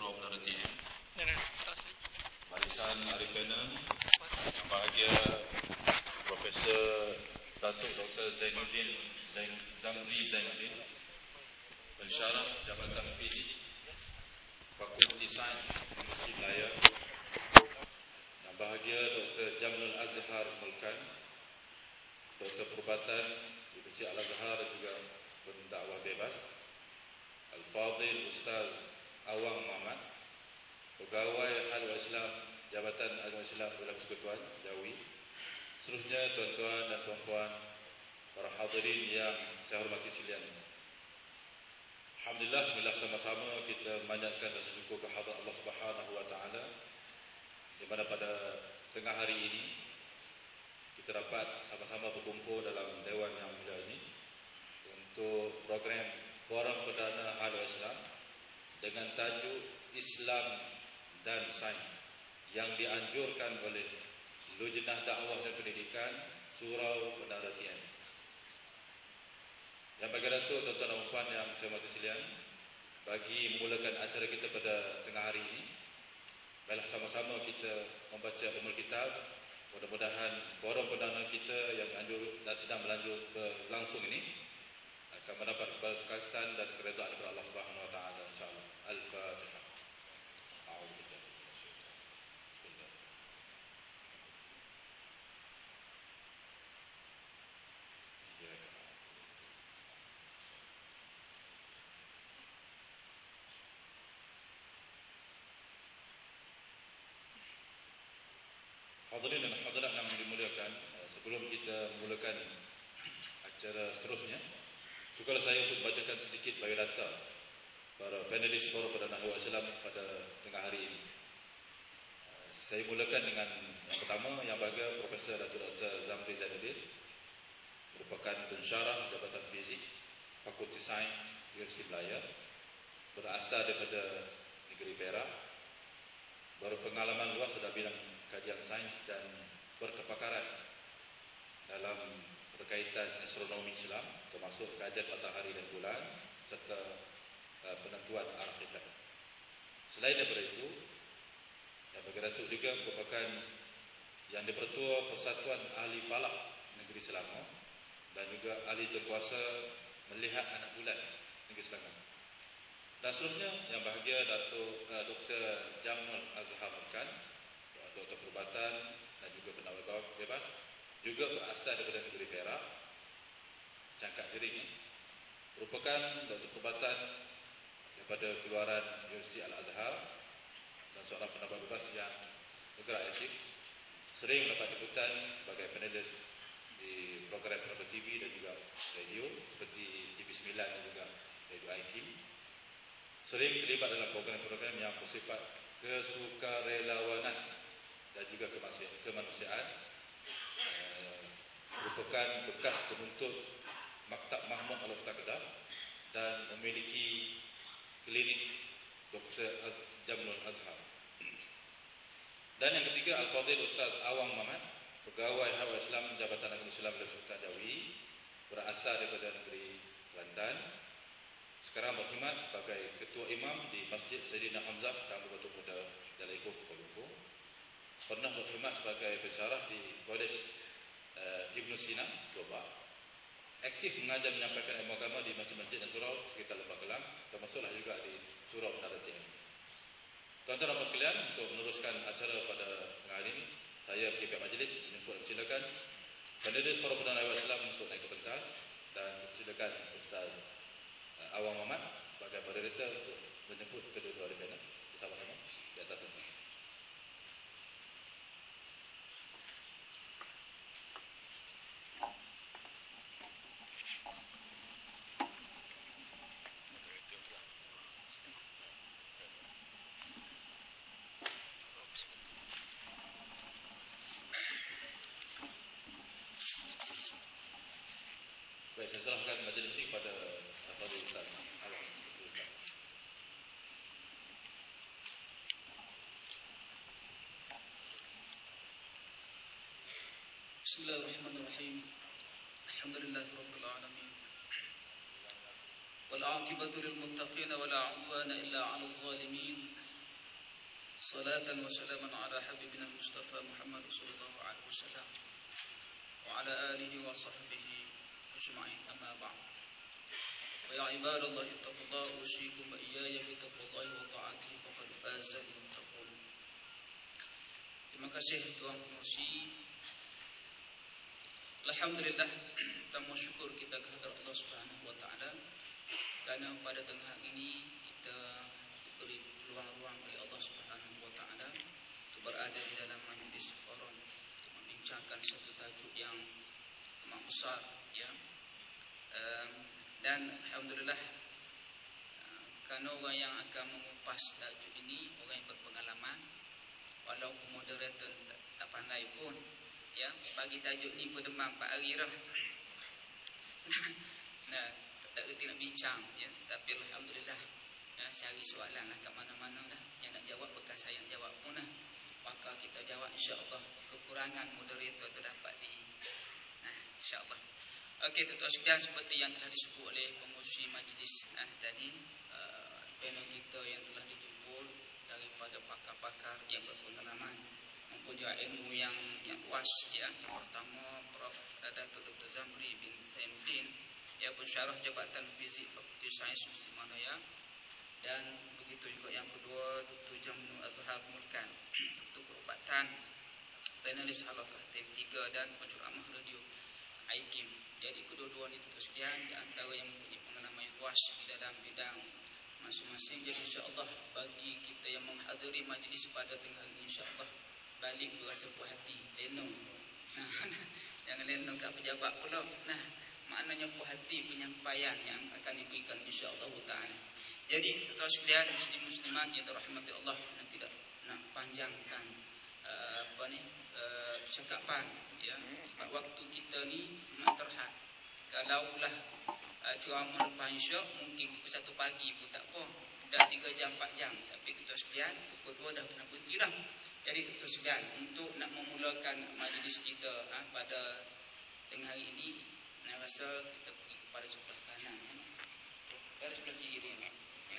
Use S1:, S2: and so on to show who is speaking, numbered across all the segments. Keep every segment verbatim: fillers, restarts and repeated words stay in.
S1: Surau Menara T M, Barisan Arifana, Yang Bahagia Profesor Datuk Doktor Zainuddin Zain, Zamri Zainuddin, Pensyarah Jabatan Fizik Fakulti Sains Universiti Melaya, Yang Bahagia Doktor Jamnul Azhar Mulkan, Doktor Perubatan Universiti Al-Azhar dan juga pendakwah bebas, Al-Fadhil Ustaz Awang Muhammad, Pegawai Halwa Islam Jabatan Agama Islam Dalam Persekutuan Jawi, seterusnya tuan-tuan dan puan-puan, para hadirin yang saya hormati sekalian. Alhamdulillah, bila sama-sama kita memanjatkan rasa syukur kehadrat Allah Subhanahu wa taala, di mana pada tengah hari ini kita dapat sama-sama berkumpul dalam dewan yang mulia ini untuk program Forum Perdana Halwa Islam dengan tajuk Islam dan Sains yang dianjurkan oleh Lujnah Dakwah dan Pendidikan Surau Menara T M. Yang bagi Datuk, tuan-tuan dan puan yang saya hormati sekalian, bagi memulakan acara kita pada tengah hari ini, baiklah sama-sama kita membaca Ummul Kitab. Mudah-mudahan forum perdana kita yang dianjur dan sedang berlanjut berlangsung ini akan mendapat keberkatan dan keredaan daripada Allah Subhanahu wa taala insyaallah. Al-Fatihah. Hadirin dan hadirat yang dimuliakan, sebelum kita memulakan acara seterusnya, sukalah saya untuk bacakan sedikit biodata para panelis Forum Perdana Halwa Islam pada tengah hari ini. Saya mulakan dengan yang pertama, yang bahagia Profesor Datuk Doktor Zamri Zainuddin, merupakan pensyarah Jabatan Fizik Fakulti Sains Universiti Melaya, berasal daripada negeri Perak, berpengalaman luas dalam bidang kajian sains dan berkepakaran dalam berkaitan astronomi Islam, termasuk kajian matahari dan bulan serta uh, penentuan arah kiblat. Selain daripada itu, yang bagi Datuk juga merupakan yang dipertua Persatuan Ahli Falak Negeri Selangor dan juga ahli terkuasa melihat anak bulan Negeri Selangor. Dan seterusnya, yang bahagia Datuk uh, Doktor Jamnul Azhar Mulkan, Doktor Perubatan dan juga pendakwah bebas, juga berasal daripada negeri Perak, Cangkak Gering, merupakan Doktor Perubatan daripada keluaran Universiti Al-Azhar dan seorang pendakwah bebas yang bergerak aktif, sering mendapat jemputan sebagai panelis di program-program T V dan juga radio seperti T V sembilan dan juga radio I T. Sering terlibat dalam program-program yang bersifat kesukarelawanan dan juga kemanusiaan. Uh, merupakan bekas penuntut Maktab Mahmud Al-Ustaz Kedah dan memiliki klinik Doktor Az- Jamnul Azhar. Dan yang ketiga, Al-Fadhil Ustaz Awang Muhammad, Pegawai Halwa Islam Jabatan Agama Islam Dalam Persekutuan Jawi, berasal daripada negeri Kelantan. Sekarang berkhidmat sebagai Ketua Imam di Masjid Sayyidina Hamzah Kampung Batu Muda, Jalan Ipoh, Kuala Lumpur. Pernah berkhidmat sebagai pensyarah di Kolej uh, Ibn Sina, Goba. Aktif mengajar menyampaikan ilmu agama di masjid-masjid dan surau sekitar Lembah Kelang, termasuklah juga di Surau Menara T M. Tuan-tuan dan puan sekalian, untuk meneruskan acara pada hari ini, saya pergi pihak majlis menjemput dan silakan panelis Forum Perdana Halwa Islam untuk naik ke pentas, dan silakan Ustaz uh, Awang Muhammad sebagai moderator untuk menjemput kedua-dua panel bersama-sama di atas pentas. Baik, saya serahkan majlis ini kepada Fadhil Ustaz Awang.
S2: Bismillahirrahmanirrahim. Alhamdulillahirabbil alamin. Wal 'aqibatu lil muttaqin wa la 'udwana illa 'alal zalimin. صلاة وسلاما على حبيبنا المصطفى محمد صلى الله عليه وسلم وعلى آله وصحبه أجمعين أما بعد ويا عباد الله اتقوا الله أوصيكم وإياي بتقوى الله وطاعته فقد فاز المتقون. Terima kasih Tuhan Pengurusi. Alhamdulillah, kita bersyukur kita kehadrat Allah Subhanahu wa taala kerana pada tengah ini kita diberi peluang-peluang oleh Allah Subhanahu wa taala untuk berada di dalam majlis forum untuk membincangkan satu tajuk yang amat besar, ya. Um, dan alhamdulillah, uh, kerana orang yang akan mengupas tajuk ini orang yang berpengalaman, walaupun moderator tak, tak pandai pun, ya, bagi tajuk ni berdemam empat hari dah. Nah, tak kerti nak bincang, ya, tapi alhamdulillah, ya, cari soalan lah kat mana-mana dah. Yang nak jawab bekas saya nak jawab pun lah. Maka kita jawab insya-Allah. Kekurangan moderator tu dapat di nah, insya-Allah. Okey, tuan-tuan sekalian, seperti yang telah disebut oleh pengurusi majlis nah, tadi, uh, panel kita yang telah dijemput daripada pakar-pakar yang berpengalaman, mempunyai ilmu yang yang luas, ya. Yang pertama Profesor Datuk Doktor Zamri bin Zainuddin, ia pensyarah Jabatan Fizik Fakulti Sains Muslim Malaya, dan begitu juga yang kedua Doktor Jamnu Azhar Mulkan, untuk perubatan, panelis halaqah T V tiga dan penceramah radio I K I M. Jadi kedua-dua ini tentu sekalian di antara yang mempunyai pengalaman yang luas di dalam bidang masing-masing. Jadi insya-Allah bagi kita yang menghadiri majlis pada tengah ini, insya-Allah balik berasa puas hati, lenong. Nah, jangan lenong kat pejabat pula. Nah, maknanya puas hati penyampaian yang akan diberikan insya-Allah taala. Jadi tuan-tuan sekalian, muslim muslimat yang dirahmati Allah, dan tidak nak panjangkan uh, apa ni uh, percakapan, ya, sebab waktu kita ni memang terhad. Kalaulah uh, ceramah lepas isyak mungkin pukul satu pagi pun tak apa, dah tiga jam empat jam, tapi tuan-tuan sekalian pukul dua dah kena berhenti dah. Jadi tuan-tuan sekalian, untuk nak memulakan majlis kita ha, pada tengah hari ini, saya rasa kita pergi kepada sebelah kanan, dan sebelah kiri ni.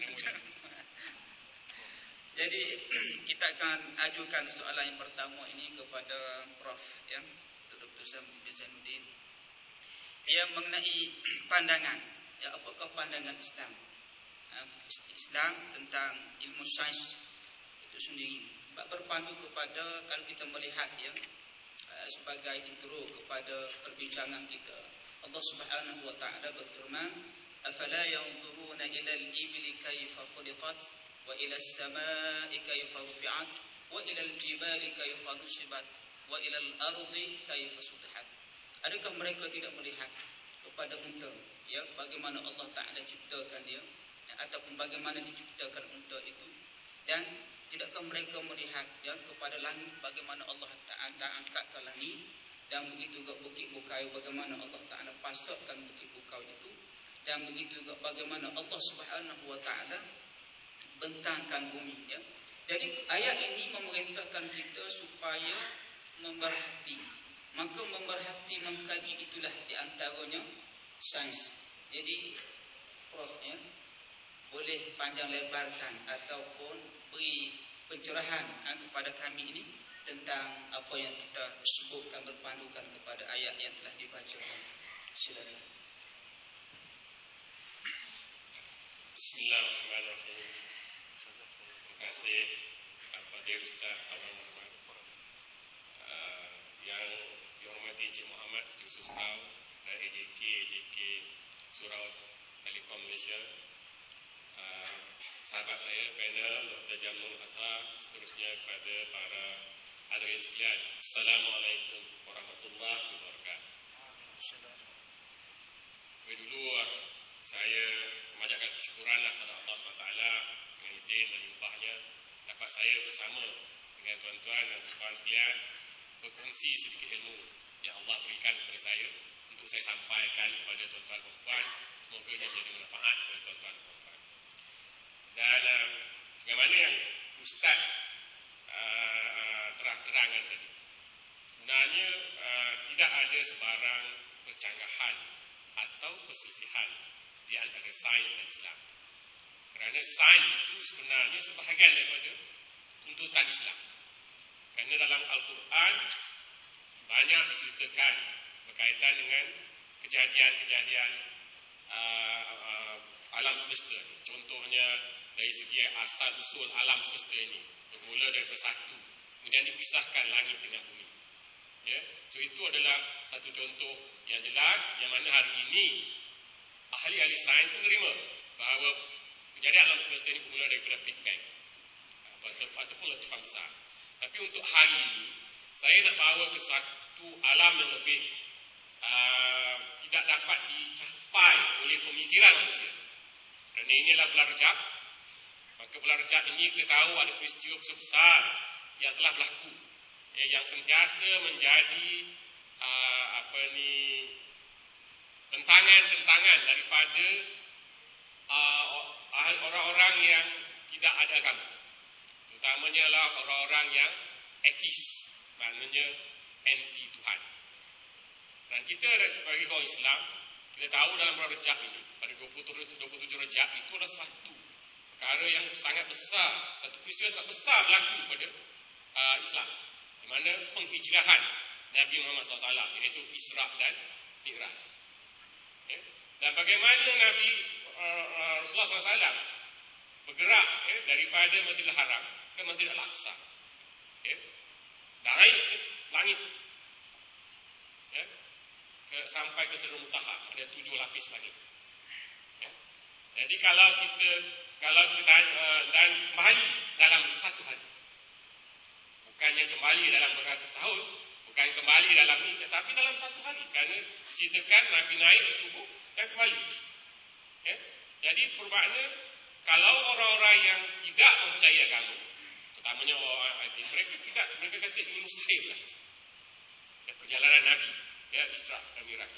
S2: Jadi kita akan ajukan soalan yang pertama ini kepada Prof ya, Doktor Zamri bin Zainuddin, yang mengenai pandangan, ya, apakah pandangan Islam Islam tentang ilmu sains itu sendiri, berpandu kepada, kalau kita melihat, ya, sebagai intro kepada perbincangan kita, Allah Subhanahu wa taala berfirman, afala yanzuruna ila al-ibli kayfa khuliqat wa ila as-samaa'i kayfa rufi'at wa ila al-jibali kayfa nusibat wa ila al-ardi kayfa sutihat. Adakah mereka tidak melihat kepada unta, ya, bagaimana Allah Taala ciptakan dia, ya, ataupun bagaimana diciptakan unta itu, dan tidakkah mereka melihat, ya, kepada langit bagaimana Allah Taala angkatkan langit, dan begitu juga bukit bukau bagaimana Allah Taala pasakkan bukit bukau itu, dan begitu juga bagaimana Allah Subhanahu wa taala bentangkan bumi, ya. Jadi ayat ini memerintahkan kita supaya memerhati. Maka memerhati, mengkaji, itulah di antaranya sains. Jadi Prof ya, boleh panjang lebarkan ataupun beri pencerahan kepada kami ini tentang apa yang kita sebutkan, berpandukan kepada ayat yang telah dibacakan. Silakan.
S3: Bismillahirrahmanirrahim. Terima kasih kepada Ustaz Abang Muhammad, uh, yang dihormati Encik Muhammad Setiausaha Surau dan A J K A J K Surau Telekom Malaysia, uh, sahabat saya panel Doktor Jamnu Azhar, seterusnya kepada para hadirin sekalian, Assalamualaikum warahmatullahi wabarakatuh. Dulu saya memanjatkan kesyukuran kepada Allah subhanahu wa taala dengan izin dan limpahnya dapat saya bersama dengan tuan-tuan dan puan sekalian berkongsi sedikit ilmu yang Allah berikan kepada saya untuk saya sampaikan kepada tuan-tuan dan puan. Semoga ia menjadi manfaat kepada tuan-tuan dan puan. Dan uh, bagaimana yang Ustaz uh, terang-terangkan tadi, sebenarnya uh, tidak ada sebarang percanggahan atau perselisihan di antara sains dan Islam. Kerana sains itu sebenarnya sebahagian daripada untuk itu tak Islam. Kerana dalam Al-Quran banyak diceritakan berkaitan dengan kejadian-kejadian uh, uh, alam semesta. Contohnya dari segi asal usul alam semesta ini, bermula dari satu, kemudian dipisahkan langit dengan bumi. Ya, so itu adalah satu contoh yang jelas yang mana hari ini ahli-ahli sains menerima bahawa kejadian alam semesta ini bermula daripada Big Bang ataupun letupan besar. Tapi untuk hari ini saya nak bawa ke satu alam yang lebih uh, tidak dapat dicapai oleh pemikiran manusia. Kerana ini adalah bulan Rejab. Maka bulan Rejab ini kita tahu ada peristiwa besar yang telah berlaku, ya, yang sentiasa menjadi uh, apa ni tentangan-tentangan daripada uh, orang-orang yang tidak ada agama. Terutamanya lah orang-orang yang atheis, maknanya anti Tuhan. Dan kita sebagai kaum Islam, kita tahu dalam bulan Rejab ini, pada dua puluh tujuh Rejab, itu adalah satu perkara yang sangat besar, satu peristiwa sangat besar berlaku pada uh, Islam, di mana penghijrahan Nabi Muhammad sallallahu alaihi wasallam, iaitu Isra dan Mi'raj. Ya? Dan bagaimana Nabi uh, uh, Rasulullah sallallahu alaihi wasallam bergerak, ya, daripada Masjidil Haram ke Masjidil Al-Aqsa, ya, naik ke langit, ya, ke, sampai ke Sidratul Muntaha, ada tujuh lapis langit. Ya. Jadi kalau kita kalau kita uh, dan kembali dalam satu hari, bukannya kembali dalam beratus tahun, bukan kembali dalam ini, tetapi dalam satu hari, kerana ceritakan Nabi naik subuh dan kembali. Ya. Jadi bermakna kalau orang-orang yang tidak mempercayai agama, terutamanya orang ateis, mereka tidak, mereka kata ini mustahil lah. Ya, perjalanan Nabi, ya, Isra dan Mi'raj.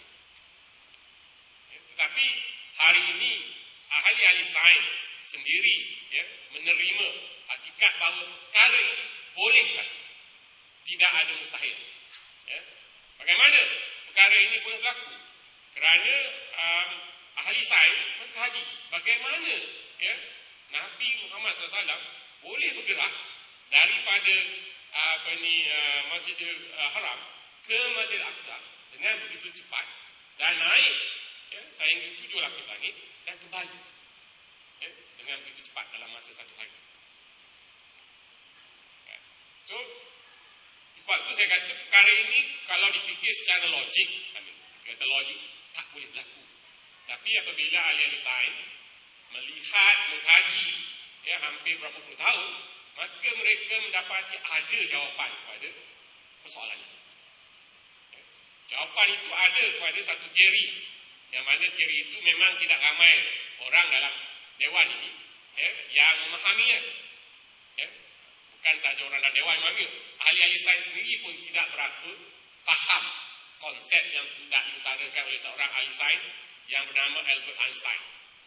S3: Ya, tetapi hari ini ahli-ahli sains sendiri, ya, menerima hakikat bahawa perkara ini boleh berlaku. Tidak ada mustahil. Ya. Bagaimana perkara ini boleh berlaku? Kerana um, ahli sains mengkaji bagaimana, ya, Nabi Muhammad sallallahu alaihi wasallam boleh bergerak daripada uh, apa ni uh, Masjidil uh, Haram ke Masjidil Aqsa dengan begitu cepat dan naik, ya, sehingga tujuh lapis langit dan kembali, ya, dengan begitu cepat dalam masa satu hari. Ya. So sebab itu saya kata perkara ini kalau dipikir secara logik, amin, kata logik tak boleh berlaku. Tapi apabila ahli-ahli sains melihat, mengkaji, ya, hampir berapa puluh tahun, maka mereka mendapati ada jawapan kepada persoalan itu. Ya. Jawapan itu ada kepada satu teori, yang mana teori itu memang tidak ramai orang dalam dewan ini, ya, yang memahaminya. Ya. Bukan sahaja orang dalam dewan yang memahami, ahli-ahli sains sendiri pun tidak berapa faham konsep yang tidak diutarakan oleh seorang ahli sains yang bernama Albert Einstein.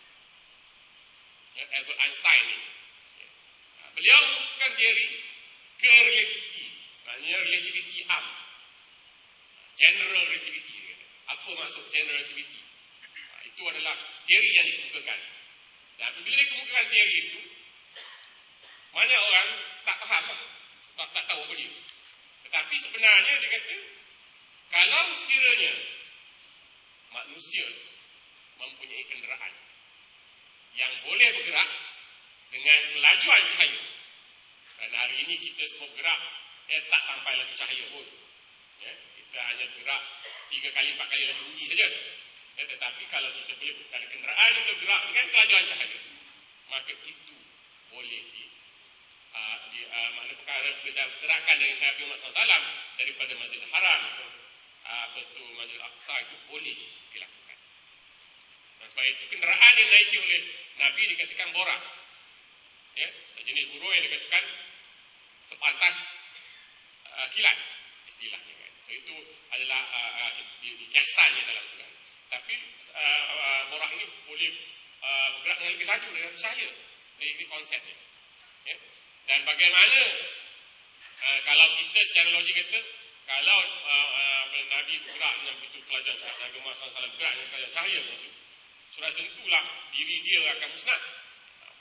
S3: Ya, Albert Einstein ini, ya, beliau menunjukkan teori ke-relativity, maknanya relativity am, general relativity. Apa maksud general relativity? Nah, itu adalah teori yang dikemukakan. Dan bila dikemukakan teori itu, banyak orang tak faham, tak, tak tahu apa dia. Tetapi sebenarnya dia kata, kalau sekiranya manusia mempunyai kenderaan yang boleh bergerak dengan kelajuan cahaya, kerana hari ini kita semua bergerak, eh, tak sampai laju cahaya pun, ya, kita hanya bergerak tiga kali, empat kali laju bunyi saja, ya, tetapi kalau kita boleh ada kenderaan yang bergerak dengan kelajuan cahaya, maka itu boleh di, uh, di uh, mana perkara bergerakan dengan Nabi Muhammad sallallahu alaihi wasallam daripada Masjidil Haram ke uh, betul Masjidil Aqsa itu boleh dilakukan. Dan sebab itu kenderaan yang naiki oleh Nabi dikatakan borak, ya, sejenis burung yang dikatakan sepantas uh, kilat istilahnya, kan. So itu adalah uh, uh, di, di kiasannya dalam Quran. Tapi uh, uh, borak ini boleh uh, bergerak dengan lebih laju dengan cahaya. Ini konsepnya. Ya. Dan bagaimana uh, kalau kita secara logik kata, kalau uh, uh, Nabi bergerak dengan begitu kelajuan cahaya, Nabi Muhammad sallallahu alaihi wasallam bergerak dengan kelajuan cahaya begitu, sudah tentulah diri dia akan musnah.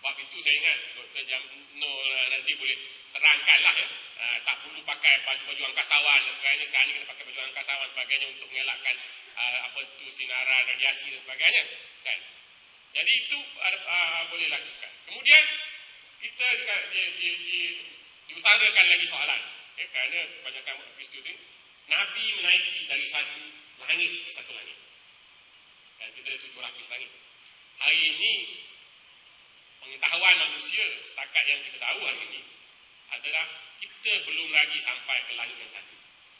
S3: Sebab itu saya ingat Doktor Jam no, nanti boleh terangkan lah ya. Uh, tak perlu pakai baju-baju angkasawan dan sebagainya. Sekarang ni kena pakai baju angkasawan sebagainya untuk mengelakkan uh, apa tu sinaran, radiasi dan sebagainya. Kan? Jadi itu uh, uh, boleh lakukan. Kemudian kita di, di, di, di, diutarakan lagi soalan. Ya, kerana kebanyakan Kristus ini Nabi menaiki dari satu langit ke satu langit. Dan kita ada tujuh lapis langit. Hari ini pengetahuan manusia setakat yang kita tahu hari ini adalah kita belum lagi sampai ke langit yang satu.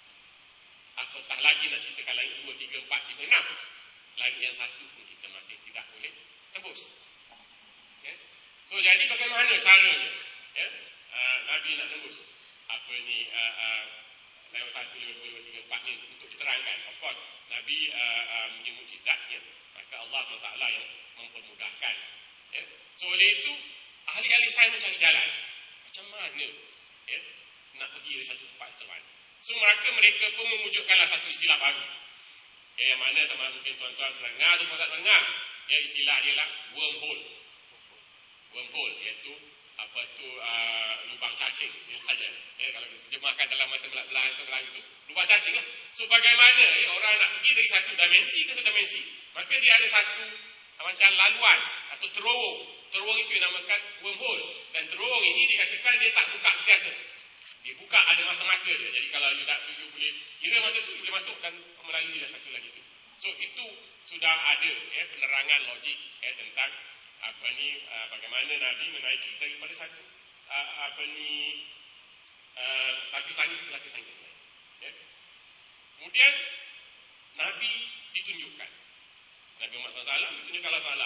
S3: Apatah lagi nak ceritakan langit dua, tiga, empat, lima, enam. Langit yang satu pun kita masih tidak boleh tembus. Ya? So jadi bagaimana caranya ya? uh, Nabi nak tembus apa ni uh, uh, lewat satu, lewat dua, lewat tiga, empat ni untuk diterangkan. Of course Nabi uh, uh, punya mukjizat ya? Maka Allah subhanahu wa taala yang mempermudahkan ya? So oleh itu ahli-ahli sains mencari jalan macam mana ya, nak pergi dari satu tempat ke tempat. So mereka mereka pun memujukkanlah satu istilah baru ya, yang mana sama mungkin tuan-tuan dengar atau tak dengar ya, istilah dia lah wormhole. Wormhole iaitu apa tu uh, lubang cacing istilahnya ya, kalau kita terjemahkan dalam bahasa Melayu itu lubang cacing lah. So bagaimana ya, orang nak pergi dari satu dimensi ke satu dimensi, maka dia ada satu macam laluan atau terowong. Terowong itu dinamakan wormhole. Dan terowong ini dikatakan dia tak buka sentiasa. Dia buka ada masa-masa saja. Jadi kalau you tak you boleh kira masa tu, you boleh masuk dan melalui dah satu lagi tu. So itu sudah ada ya, penerangan logik ya, tentang apa ni uh, bagaimana Nabi menaiki daripada satu uh, apa ni uh, lapis langit ke lapis langit. Ya. Kemudian Nabi ditunjukkan. Nabi Muhammad sallallahu alaihi wasallam ditunjukkan Allah Taala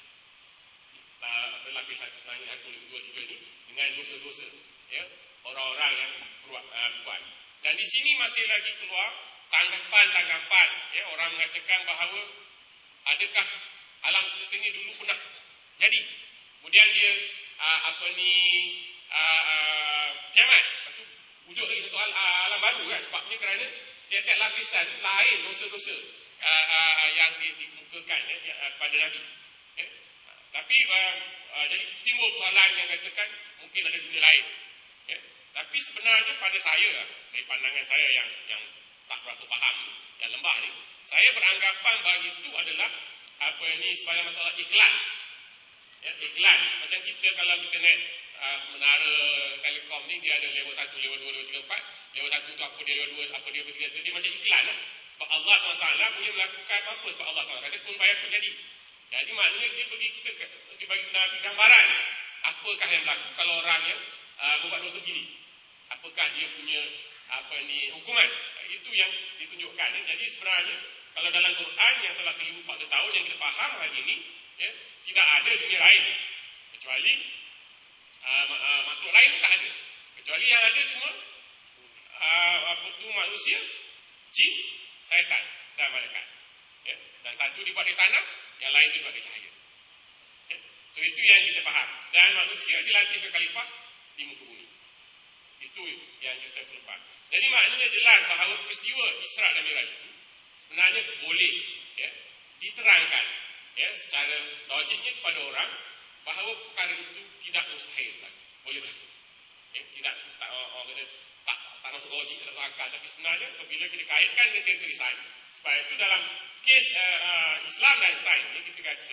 S3: uh, lapis satu langit satu, dua, tiga ini dengan dosa-dosa ya, orang-orang yang buat, uh, buat. Dan di sini masih lagi keluar tanggapan-tanggapan ya, orang mengatakan bahawa adakah alam semesta ini dulu pernah jadi, kemudian dia uh, apa ni uh, uh, kiamat, lepas tu wujud lagi satu al, uh, alam baru kan, sebabnya kerana tiap-tiap lapisan lain dosa-dosa uh, uh, yang dikemukakan ya, uh, pada Nabi ya. Uh, tapi uh, uh, jadi timbul soalan yang katakan mungkin ada dunia lain ya. Tapi sebenarnya pada saya dari pandangan saya yang yang tak berapa faham yang lembah ni, saya beranggapan bahawa itu adalah apa ni sebagai masalah iklan ya, iklan macam kita kalau kita naik uh, menara telekom ni, dia ada level satu, level dua, level tiga, empat. Level satu tu apa dia, level dua apa dia, level tiga, dia macam iklan lah. Sebab Allah subhanahu wa taala boleh melakukan apa-apa sebab Allah subhanahu wa taala kata kun fayakun jadi. Jadi maknanya dia bagi kita, dia bagi Nabi gambaran apakah yang berlaku kalau orang yang uh, membuat dosa begini, apakah dia punya apa ni hukuman. Itu yang ditunjukkan ya. Jadi sebenarnya kalau dalam Quran yang telah seribu empat ratus tahun yang kita faham hari ini ya, tidak ada dunia lain kecuali uh, uh, makhluk lain tak ada, kecuali yang ada cuma uh, apa tu manusia, jin, syaitan dan malaikat ya. Dan satu dibuat di tanah, yang lain dibuat di cahaya ya. So itu yang kita faham. Dan manusia dilantik sebagai khalifah di muka bumi. Itu yang kita perlu faham. Jadi maknanya jelas bahawa peristiwa Isra dan Miraj itu sebenarnya boleh ya, diterangkan ya, secara logiknya kepada orang bahawa perkara itu tidak mustahil lagi, boleh berlaku ya, tidak tak, orang kata tak, tak masuk logik, tak masuk akal. Tapi sebenarnya apabila kita kaitkan dengan teori sains, sebab itu dalam kes uh, uh, Islam dan sains ni kita kata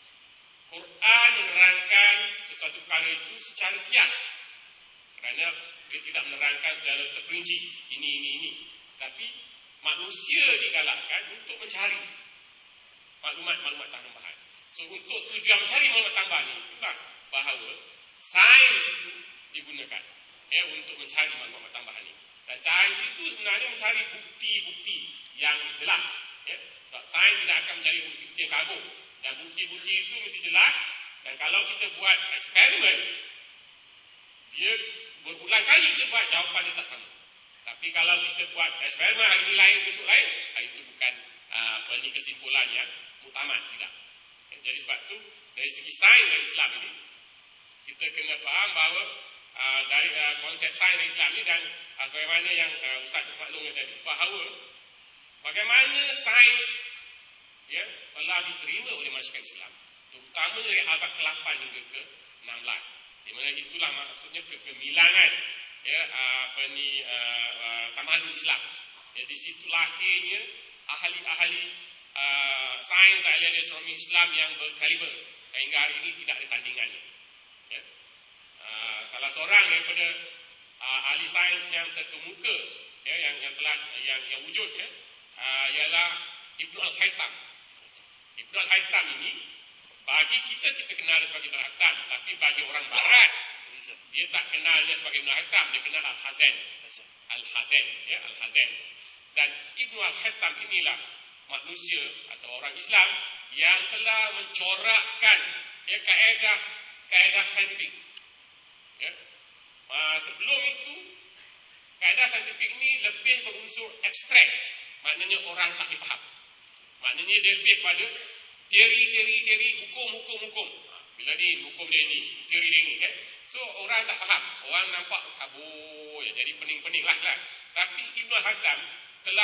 S3: Quran menerangkan sesuatu perkara itu secara kias, kerana dia tidak menerangkan secara terperinci ini, ini, ini. Tapi manusia digalakkan untuk mencari maklumat-maklumat tambahan. So untuk tujuan mencari maklumat tambahan ini, itulah bahawa sains itu digunakan ya, untuk mencari maklumat tambahan ini. Dan sains itu sebenarnya mencari bukti-bukti yang jelas ya. Sebab sains tidak akan mencari bukti yang kagum. Dan bukti-bukti itu mesti jelas. Dan kalau kita buat eksperimen, dia berulang kali kita buat, jawapan dia tak sama. Tapi kalau kita buat eksperimen hari ini lain, besok lain, itu bukan uh, apa ni kesimpulan yang muktamad, tidak. Jadi sebab tu dari segi sains dan Islam ini, kita kena faham bahawa uh, dari uh, konsep sains dan Islam ini, dan uh, bagaimana yang uh, Ustaz maklumkan tadi, bahawa bagaimana sains ya, telah diterima oleh masyarakat Islam, terutamanya dari abad ke lapan hingga ke enam belas. Di mana itulah maksudnya kegemilangan ya apa ni uh, uh, tamadun Islam. Ya, di situ lahirnya ahli-ahli uh, sains dan ahli astronomi Islam yang berkaliber sehingga hari ini tidak ada tandingannya. Ya. Uh, salah seorang daripada uh, ahli sains yang terkemuka ya, yang yang telah yang yang wujud ya, uh, ialah Ibnu Al-Haytham. Ibnu Al-Haytham ini bagi kita kita kenal dia sebagai Ibnu Al-Haytham, tapi bagi orang Barat dia tak kenal dia sebagai Ibnu Al-Haytham, dia kenal Al-Hazan. Al-Hazan ya, Al-Hazan. Dan Ibnu Al-Haytham inilah manusia atau orang Islam yang telah mencorakkan ya kaedah kaedah saintifik. Ya. Uh, sebelum itu kaedah saintifik ini lebih berunsur abstrak, maknanya orang tak dipaham. Maknanya dia lebih pada teori-teori-teori hukum-hukum-hukum. Bila ni hukum dia ni, teori dia ni kan. So orang tak faham, orang nampak kabur ya, jadi pening-pening lah lah. Tapi Ibnu Al-Haytham telah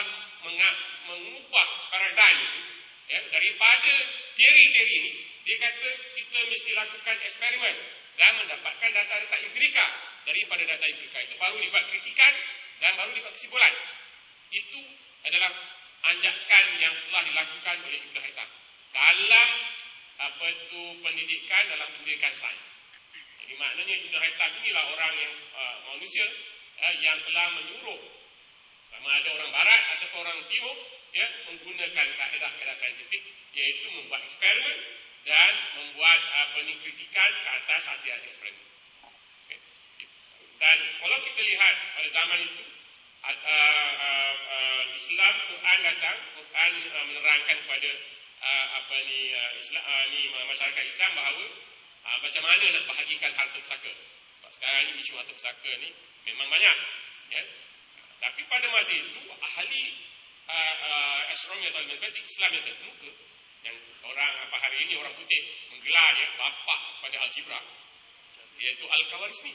S3: mengubah paradigm itu ya, daripada teori-teori ini. Dia kata kita mesti lakukan eksperimen dan mendapatkan data-data empirika. Daripada data empirika itu baru dibuat kritikan dan baru dibuat kesimpulan. Itu adalah anjakan yang telah dilakukan oleh Ibnu Al-Haytham dalam apa tu pendidikan, dalam pendidikan sains. Jadi maknanya Ibnu Al-Haytham inilah orang yang uh, manusia uh, yang telah menyuruh sama ada orang Barat atau orang Timur ya, menggunakan kaedah-kaedah saintifik, iaitu membuat eksperimen dan membuat apa ni kritikan ke atas hasil-hasil eksperimen. Okay. Dan kalau kita lihat pada zaman itu uh, uh, uh, Islam, Quran datang, Quran uh, menerangkan kepada uh, apa ni uh, Islam uh, ni masyarakat Islam bahawa uh, macam mana nak bahagikan harta pusaka. Sekarang ni isu harta pusaka ni memang banyak ya. Tapi pada masa itu ahli uh, uh, astronomi atau matematik Islam yang terkemuka, yang orang apa hari ini orang putih menggelarnya bapa pada algebra, iaitu Al-Khawarizmi.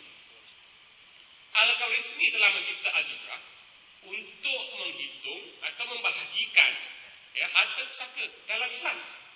S3: Al-Khawarizmi telah mencipta algebra untuk menghitung atau membahagikan ya, harta pusaka dalam Islam.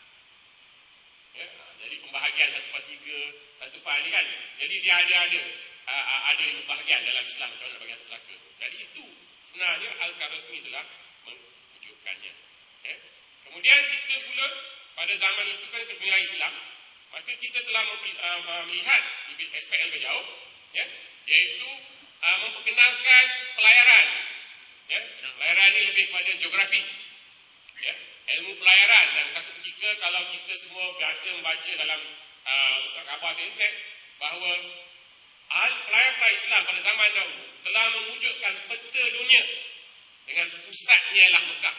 S3: Ya, jadi pembahagian satu per tiga, satu per ni kan. Jadi dia ada-ada uh, ada pembahagian dalam Islam macam mana bagi harta pusaka. Jadi itu sebenarnya Al-Khawarizmi telah menunjukkannya. Ya. Kemudian kita pula pada zaman itu kan kebudayaan Islam, maka kita telah melihat lebih aspek yang lebih jauh, ya, iaitu uh, memperkenalkan pelayaran. Ya, pelayaran ini lebih pada geografi, ya, ilmu pelayaran. Dan satu ketika kalau kita semua biasa membaca dalam uh, khabar internet bahawa pelayaran Islam pada zaman dahulu telah mewujudkan peta dunia dengan pusatnya ialah Mekah.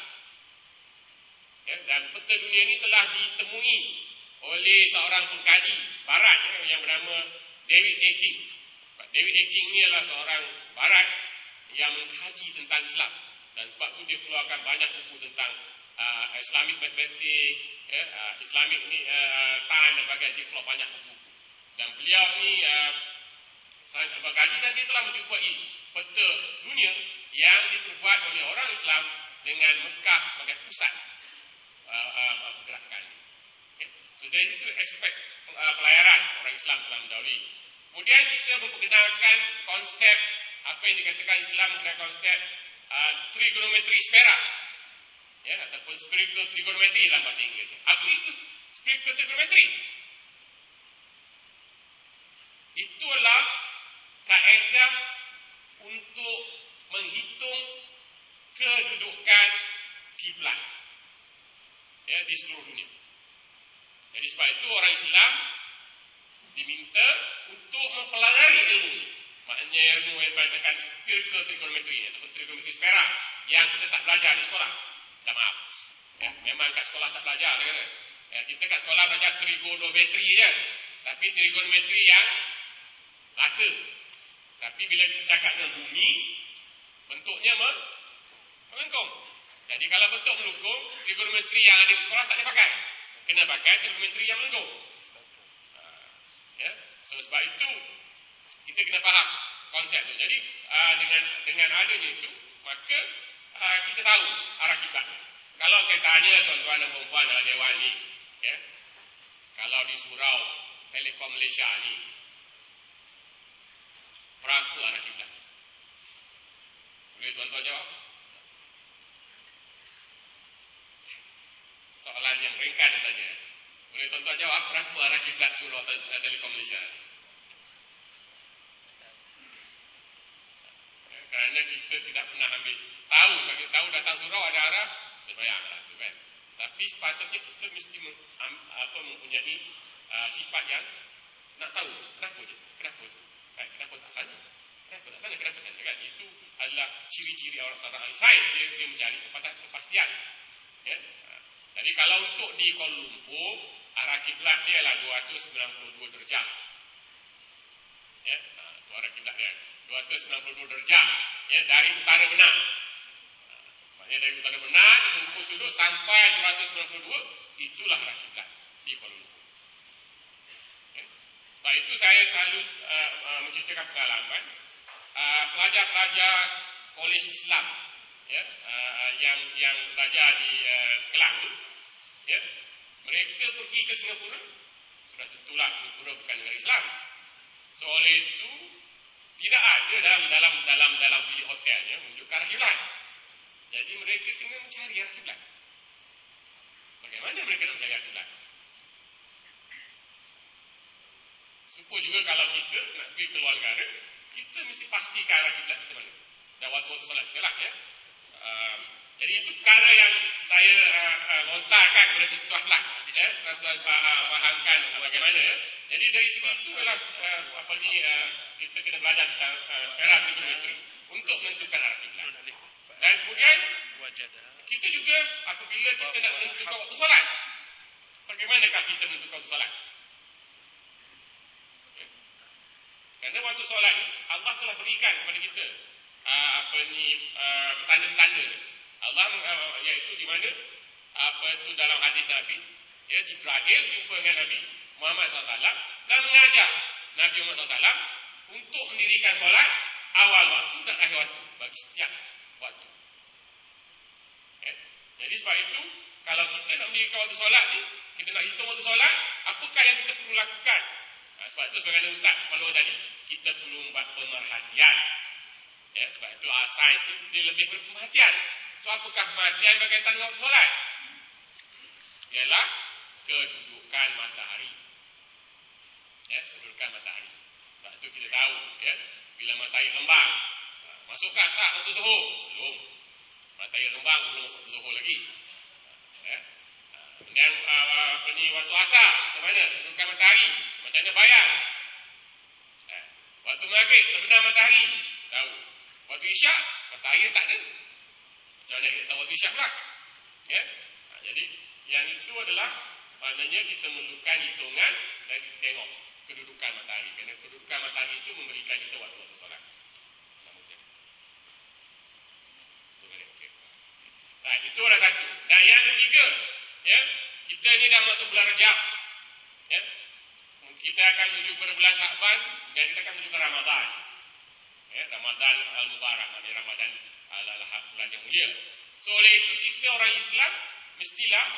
S3: Ya, dan peta dunia ini telah ditemui oleh seorang pengkaji Barat ya, yang bernama David A. King. David A. King ini adalah seorang Barat yang mengkaji tentang Islam, dan sebab itu dia keluarkan banyak buku tentang uh, Islamic Mathematics, ya, uh, Islamic ni uh, Time dan sebagainya. Dia keluar banyak buku. Dan beliau ni uh, berkaji dan dia telah menjumpai peta dunia yang diperbuat oleh orang Islam dengan Mekah sebagai pusat uh, uh, pergerakan. Okay. So dari itu aspek uh, pelayaran orang Islam telah mendahului. Kemudian kita memperkenalkan konsep apa yang dikatakan Islam dengan konsep uh, trigonometri spera, ya, ataupun spiritual trigonometry dalam bahasa Inggeris. Apa itu spiritual trigonometry? Itulah kaedah untuk menghitung kedudukan kiblat ya, di seluruh dunia. Jadi sebab itu orang Islam diminta untuk mempelajari ilmu ini. Maknanya ilmu yang dikatakan spiritual trigonometry ataupun trigonometri spera yang kita tak belajar di sekolah. Minta maaf. Ya, memang kat sekolah tak belajar. Ya, kita kat sekolah belajar trigonometri je. Tapi trigonometri yang rata. Tapi bila kita cakap dengan bumi, bentuknya melengkung. Jadi kalau bentuk melengkung, trigonometri yang ada di sekolah tak boleh pakai. Kena pakai trigonometri yang melengkung. Ya, so sebab itu kita kena faham konsep itu. Jadi uh, dengan dengan adanya itu, maka uh, kita tahu arah kiblat. Kalau saya tanya tuan-tuan dan puan-puan dalam dewan ni, okay, kalau di surau Telekom Malaysia ni, berapa arah kiblat? Boleh tuan-tuan jawab? Soalan yang ringkas tanya. Boleh tuan-tuan jawab berapa arah kiblat surau Telekom Malaysia? Kerana kita tidak pernah ambil tahu, sebagai tahu datang surau ada arah, terbayanglah tu kan. Tapi sepatutnya kita mesti mem, apa, mempunyai uh, sifat yang nak tahu kenapa je, kenapa tu, kan? Kenapa tak sana, kenapa tak sana, kenapa sana, kan? Itu adalah ciri-ciri orang seorang ahli sains, dia, dia mencari kepastian. Ya? Jadi kalau untuk di Kuala Lumpur, arah kiblat dia adalah dua ratus sembilan puluh dua darjah. Ya, itu arah kiblat dia. dua ratus sembilan puluh dua darjah, ya, dari utara benar. Maknanya dari utara benar, Lumpur sudut sampai dua ratus sembilan puluh dua, itulah arah kiblat di Kuala Lumpur. Ya. Sebab itu saya selalu uh, uh, menceritakan pengalaman uh, pelajar-pelajar Kolej Islam, ya, uh, yang yang belajar di uh, Kelang tu, ya, mereka pergi ke Singapura. Sudah tentulah Singapura bukan negara Islam. So oleh itu tidak ada dalam dalam dalam dalam bilik hotelnya menunjuk arah kiblat. Jadi mereka kena mencari arah kiblat. Bagaimana mereka nak mencari arah kiblat? Supaya juga kalau kita nak pergi ke luar negara, kita mesti pastikan arah kiblat kita mana. Dan waktu-waktu solat kita lah, ya. Uh, jadi itu perkara yang saya uh, uh, lontarkan kepada tuan-tuan lah, ya, tuan-tuan uh, fahamkan bagaimana, ya. Jadi dari segi itu adalah uh, apa ni uh, kita kena belajar tentang uh, spera trigonometri untuk menentukan arah kiblat. Dan kemudian kita juga apabila kita nak menentukan waktu solat, bagaimanakah kita menentukan waktu solat? Ya. Kerana waktu solat Allah telah berikan kepada kita uh, apa ni uh, tanda-tanda. Allah uh, iaitu di mana apa itu dalam hadis Nabi, ya, Jibril jumpa dengan Nabi Muhammad sallallahu alaihi wasallam dan mengajar Nabi Muhammad sallallahu alaihi wasallam untuk mendirikan solat awal waktu dan akhir waktu bagi setiap waktu. Ya. Jadi sebab itu kalau kita nak mendirikan waktu solat ni, kita nak hitung waktu solat, apakah yang kita perlu lakukan? Nah, sebab itu sebagaimana Ustaz malu tadi, kita perlu membuat pemerhatian. Ya, sebab itu ah, sains ni dia lebih berpemerhatian. So apakah pemerhatian berkaitan dengan waktu solat? Ialah kedudukan matahari. Ya, kedudukan matahari. Sebab itu kita tahu, ya, bila matahari rembang, masukkan tak waktu zuhur? Belum. Matahari rembang belum masuk zuhur lagi. Ya. Kemudian uh, apa ni waktu asar, macam mana kedudukan matahari? Macam mana bayang? Ya. Waktu maghrib terbenam matahari, tahu. Waktu isyak matahari tak ada. Macam mana kita tahu waktu isyak pula? Ya. Nah, jadi yang itu adalah maknanya kita memerlukan hitungan dan kita tengok kedudukan matahari. Kerana kedudukan matahari itu memberikan kita waktu-waktu solat. Right, itu adalah satu. Dan yang ketiga, ya, kita ni dah masuk bulan Rajab. Ya. Kita akan menuju pada bulan Syakban dan kita akan menuju ke Ramadan. Ya, Ramadan Al-Mubarak, maknanya Ramadan adalah bulan yang mulia. So oleh itu kita orang Islam mestilah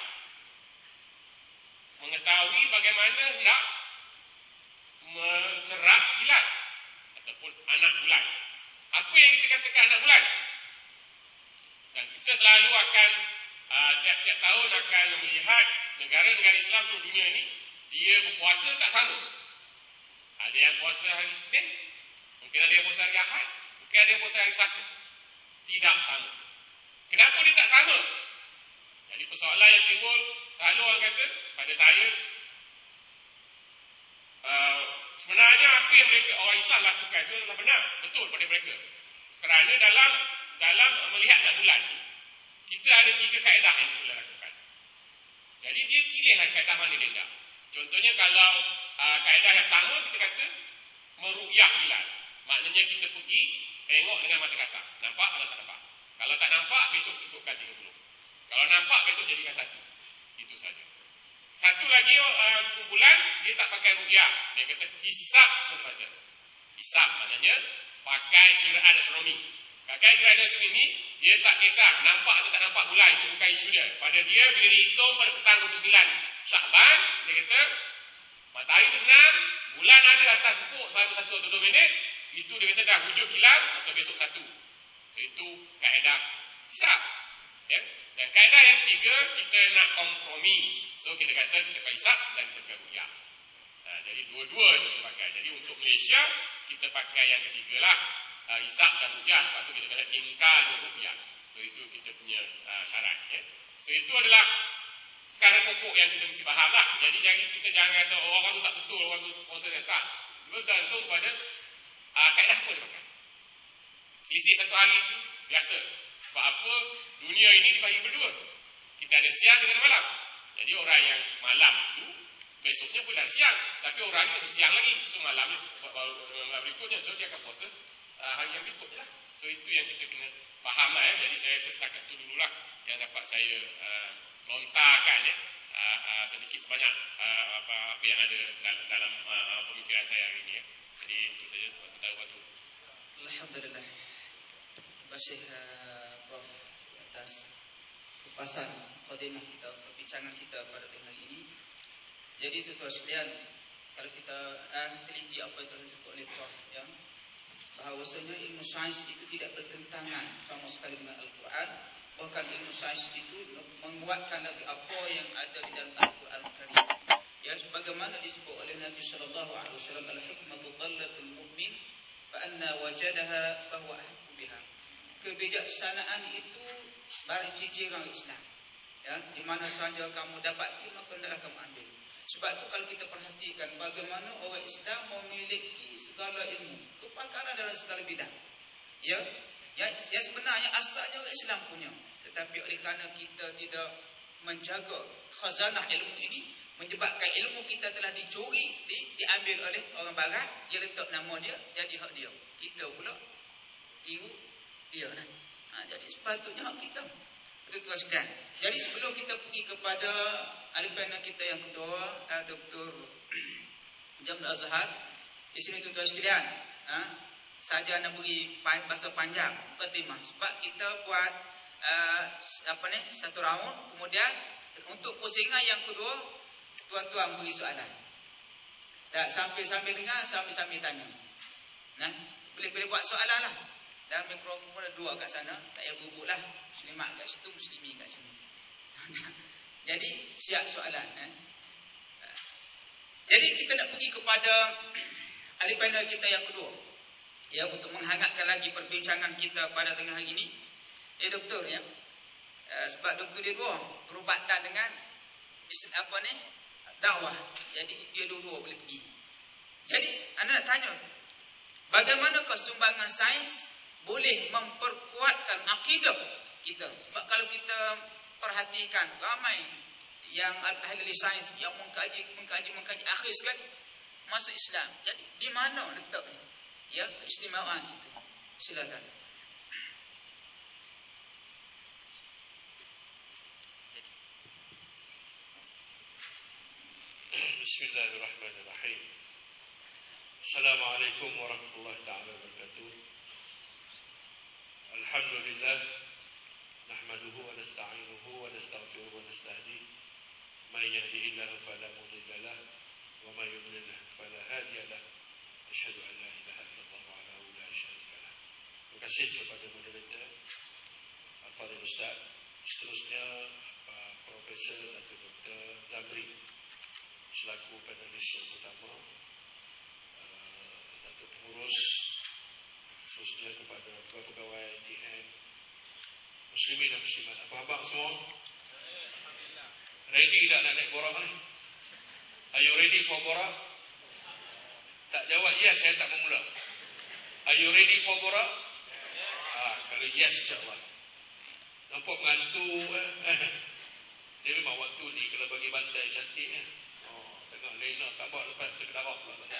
S3: mengetahui bagaimana nak mencerah hilal ataupun anak bulan. Apa yang kita katakan anak bulan? Dan kita selalu akan uh, tiap-tiap tahun akan melihat negara-negara Islam seluruh dunia ini, dia berpuasa tak sama. Ada yang puasa hari Isnin, mungkin ada yang puasa hari Ahad, mungkin ada yang puasa hari Selasa. Tidak sama. Kenapa dia tak sama? Jadi persoalan yang timbul, selalu orang kata pada saya, uh, sebenarnya apa yang mereka orang Islam lakukan itu adalah benar, betul pada mereka. Kerana dalam dalam melihat bulan ni, kita ada tiga kaedah yang kita boleh lakukan. Jadi dia pilihlah kaedah mana dia nak. Contohnya kalau uh, kaedah yang pertama kita kata meru'yah hilal. Maknanya kita pergi tengok dengan mata kasar. Nampak atau tak nampak? Kalau tak nampak, besok cukupkan tiga puluh. Kalau nampak, besok jadikan satu. Itu saja. Satu lagi uh, bulan, dia tak pakai ru'yah. Dia kata hisab sebenarnya. Hisab maknanya pakai kiraan astronomi. Pakai kiraan astronomi ni, dia tak kisah nampak atau tak nampak bulan. Itu bukan isu dia. Pada dia, bila dihitung pada petang dua puluh sembilan Syakban, dia kata matahari terbenam, bulan ada atas ufuk selama satu atau dua minit, itu dia kata dah wujud hilang atau besok satu. So, itu kaedah hisab. Ya. Dan kaedah yang ketiga, kita nak kompromi. So kita kata kita pakai hisab dan kita pakai ruqyah. Ha, jadi dua-dua kita pakai. Jadi untuk Malaysia kita pakai yang ketiga lah, uh, hisab dan ruqyah. Lepas tu kita kata ingkar ruqyah. So itu kita punya uh, syarat. Ya. So itu adalah perkara pokok yang kita mesti faham lah. Jadi jangan kita jangan kata oh, orang tu tak betul, orang tu puasa dan tak. Bergantung pada uh, kaedah apa dia pakai. Isi satu hari itu biasa. Sebab apa? Dunia ini dibagi berdua. Kita ada siang dengan malam. Jadi orang yang malam itu besoknya pun dah siang. Tapi orang ni masih siang lagi. So malamnya malam berikutnya. So dia akan puasa uh, hari yang berikutnya lah. So itu yang kita kena faham lah. Ya. Jadi saya rasa setakat itu dululah yang dapat saya uh, lontarkan ya. Uh, uh, sedikit sebanyak uh, apa, apa yang ada dalam, dalam uh, pemikiran saya hari ini ya. Jadi itu saja waktu-waktu.
S2: Alhamdulillah. Terima kasih uh, Prof atas kupasan mukadimah kita, perbincangan kita pada hari ini. Jadi tuan-tuan sekalian, kalau kita uh, teliti apa yang telah disebut oleh Prof ya, bahawasanya ilmu sains itu tidak bertentangan sama sekali dengan Al-Quran. Bahkan ilmu sains itu menguatkan lagi apa yang ada di dalam Al-Quran Karim. Ya, sebagaimana disebut oleh Nabi sallallahu alaihi wasallam, al-hikmatu dhallatul mu'min fa anna wajadaha fa huwa ahqqu biha. Kebijaksanaan itu barang ciri orang Islam. Ya, di mana sahaja kamu dapati maka hendaklah kamu ambil. Sebab itu kalau kita perhatikan bagaimana orang Islam memiliki segala ilmu, kepakaran dalam segala bidang. Ya, ya, ya sebenarnya asalnya orang Islam punya. Tetapi oleh kerana kita tidak menjaga khazanah ilmu ini, menyebabkan ilmu kita telah dicuri, di, diambil oleh orang barat, dia letak nama dia, jadi hak dia. Kita pula tiru dia nah. Ha, jadi sepatutnya hak kita. Betul sekali. Jadi sebelum kita pergi kepada ahli panel kita yang kedua, uh, Doktor Jamil Azhar, di sini tuan-tuan sekalian, ha, saja nak beri bahasa panjang mukadimah sebab kita buat uh, apa ni satu round, kemudian untuk pusingan yang kedua tuan-tuan beri soalan. Dan sambil-sambil dengar, sambil-sambil tanya. Nah, boleh-boleh buat soalan lah. Dan mikrofon pun ada dua kat sana, tak payah bubuk lah. Muslimat kat situ, muslimi kat sini. Jadi siap soalan. Eh? Jadi kita nak pergi kepada ahli panel kita yang kedua. Ya, untuk menghangatkan lagi perbincangan kita pada tengah hari ini. Ya doktor ya. Uh, sebab doktor dia dua perubatan dengan apa ni? Dakwah. Jadi dia dua-dua boleh pergi. Jadi anda nak tanya, bagaimanakah sumbangan sains boleh memperkuatkan akidah kita? Sebab kalau kita perhatikan ramai yang ahli sains yang mengkaji mengkaji mengkaji akhir sekali masuk Islam. Jadi di mana letaknya? Ya, keistimewaan itu. Silakan.
S4: Bismillahirrahmanirrahim. Assalamualaikum warahmatullahi taala wabarakatuh. Alhamdulillah, nahmaduhu wa nasta'inuhu wa nastaghfiruhu wa nastahdihi. Man yahdihillahu fala mudilla lahu wa man yudlil fala hadiya lahu. Asyhadu an la ilaha illallah wahdahu la syarika lah. Terima kasih kepada moderator Al-Fadhil Ustaz. Seterusnya Pak Profesor Datuk Doktor Zamri selaku panelis yang pertama, uh, Datuk Pengurus, khususnya kepada pegawai T M, Muslimin dan Muslimat, abang-abang semua, ready tak nak naik borak ni? Are you ready for borak? Tak jawab yes, saya tak memula. Are you ready for borak? Ah, kalau yes, insyaAllah. Nampak mengantu eh. Dia memang waktu ni kalau bagi bantai cantik eh. Oh, tengah lena tambah lepas terkedarah pula.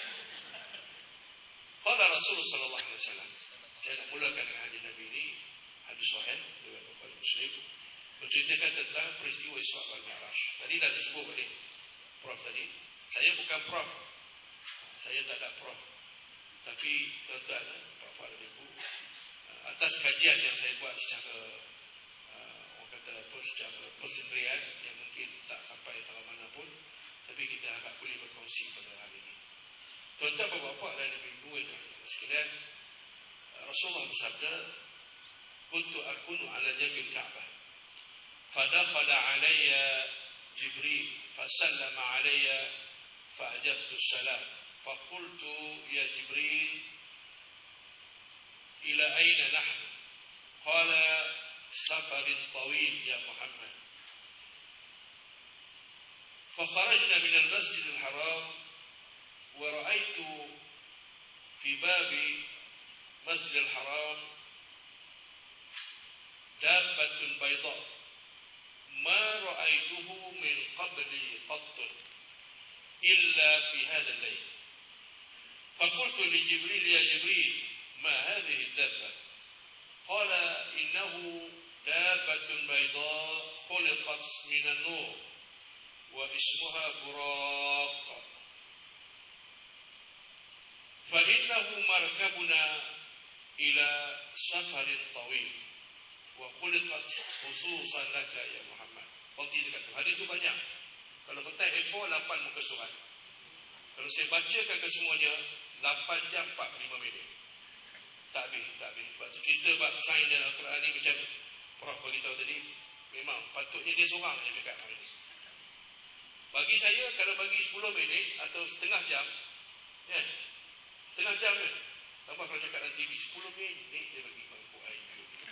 S4: Qala Rasulullah sallallahu alaihi wasallam. Saya nak mulakan dengan hadis Nabi ini, hadis sahih riwayat Bukhari Muslim, menceritakan tentang peristiwa Isra wal Mi'raj. Tadi dah disebut oleh Prof tadi. Saya bukan Prof. Saya tak ada Prof. Tapi tuan-tuan, Bapak dan Ibu, atas kajian yang saya buat secara uh, orang kata apa, secara persendirian yang mungkin tak sampai ke mana pun, tapi kita agak boleh berkongsi pada hari ini. Tuan-tuan, bapak-bapak dan ibu-ibu sekalian, Rasulullah bersabda, "Kuntu akunu ala jabil Ka'bah, fadakhala alayya Jibril, fasallama alayya, fa'ajabtu salam, faqultu ya Jibril, ila ayna nahnu? Qala safarin tawil ya Muhammad." فخرجنا من المسجد الحرام ورأيت في باب مسجد الحرام دابة بيضاء ما رأيته من قبل قط إلا في هذا الليل. فقلت لجبريل يا جبريل ما هذه الدابة؟ قال إنه دابة بيضاء خلقت من النور واسمها براق، فإنه مركبنا إلى سفر طويل وخلقت خصوصا لك يا Muhammad. Konti dekat tu. Hadis tu banyak. Kalau ketai A four, lapan muka surat. Kalau saya bacakan ke semuanya, lapan jam empat puluh lima minit. Tak habis, tak habis. Sebab tu cerita bab sains dan Al-Quran ni macam Prof beritahu tadi, memang patutnya dia seorang je cakap hari ni. Bagi saya, kalau bagi sepuluh minit atau setengah jam, ya, setengah jam kan? Tambah kalau cakap dalam T V, sepuluh minit dia bagi mangkuk air.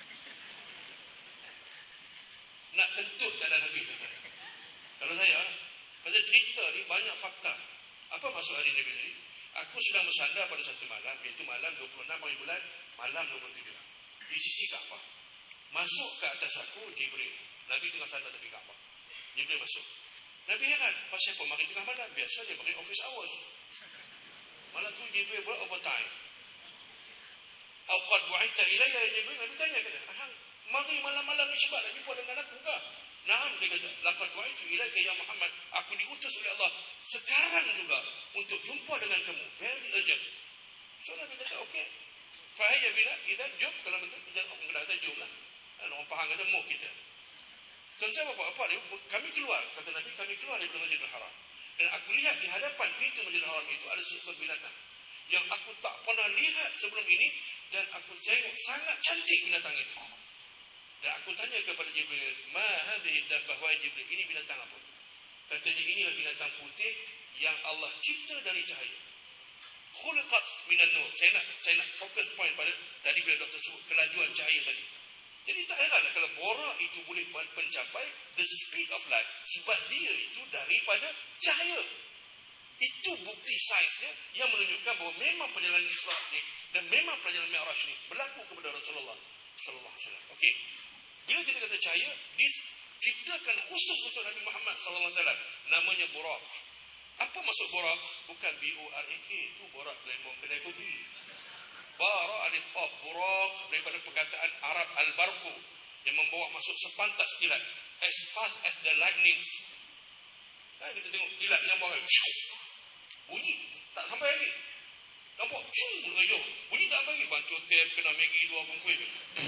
S4: Nak kentut tak ada habis. Kalau saya, pasal cerita ni banyak fakta. Apa maksud hari Nabi tadi? Aku sedang bersandar pada satu malam, iaitu malam dua puluh enam hari bulan, malam dua puluh tujuh. Di sisi Kaabah. Masuk ke atas aku, Jibril. Nabi tengah sandar tepi Kaabah. Jibril masuk. Nabi heran, pasal apa mari tengah malam? Biasa dia mari office hours. Malam tu Jibril buat overtime. Au qad wa'ita ilayya ya Jibril? Nabi tanya kata, "Hang, mari malam-malam ni sebab nak jumpa dengan aku ke?" Naam, dia kata, "Laqad wa'ita ilayka ya Muhammad." Aku diutus oleh Allah sekarang juga untuk jumpa dengan kamu. Very urgent. So Nabi kata, "Okey. Fa hayya bina, idzan jum." Kalau betul, jangan orang kata jumlah. Orang faham kata mu kita. Tuan-tuan bapak-bapak ni, kami keluar, kata Nabi, kami keluar dari Masjidil Haram. Dan aku lihat di hadapan pintu Masjidil Haram itu ada seekor binatang yang aku tak pernah lihat sebelum ini, dan aku tengok sangat cantik binatang itu. Dan aku tanya kepada Jibril, "Ma hadhihi dabbah wa Jibril? Ini binatang apa?" Katanya, "Inilah binatang putih yang Allah cipta dari cahaya. Khuliqat minan nur." Saya nak saya nak fokus point pada tadi bila doktor sebut kelajuan cahaya tadi. Jadi tak heranlah kalau borak itu boleh mencapai the speed of light. Sebab dia itu daripada cahaya. Itu bukti sainsnya yang menunjukkan bahawa memang perjalanan Isra ni dan memang perjalanan Mi'raj ni berlaku kepada Rasulullah sallallahu alaihi wasallam. Okey. Bila kita kata cahaya, diciptakan khusus untuk Nabi Muhammad sallallahu alaihi wasallam, namanya Buraq. Apa maksud Buraq? Bukan B O R A K, itu Buraq lemon kedai kopi. Bara alif qaf, Buraq daripada perkataan Arab al-barqu yang membawa maksud sepantas kilat, as fast as the lightning. Nah, kita tengok kilat yang bawa bunyi tak sampai lagi. Nampak cung bergerak. Bunyi tak sampai lagi. Bancuh tep kena Maggi dua bungkus.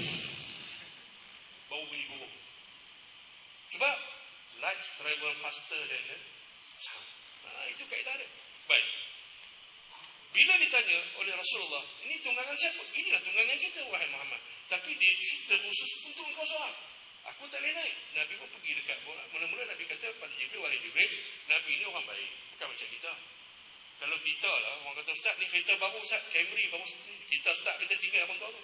S4: Bau bunyi buruk. Sebab light travel faster than the sound. Nah, itu kaedah dia. Baik. Bila ditanya oleh Rasulullah, "Ini tunggangan siapa?" "Inilah tunggangan kita, wahai Muhammad. Tapi dia cerita khusus untuk engkau seorang. Aku tak boleh naik." Nabi pun pergi dekat borak. Mula-mula Nabi kata pada Jibril, "Wahai Jibril, Nabi ini orang baik. Bukan macam kita. Kalau kita lah, orang kata, Ustaz ni kereta baru, Ustaz, Camry baru, kita start, kita tinggal abang tu."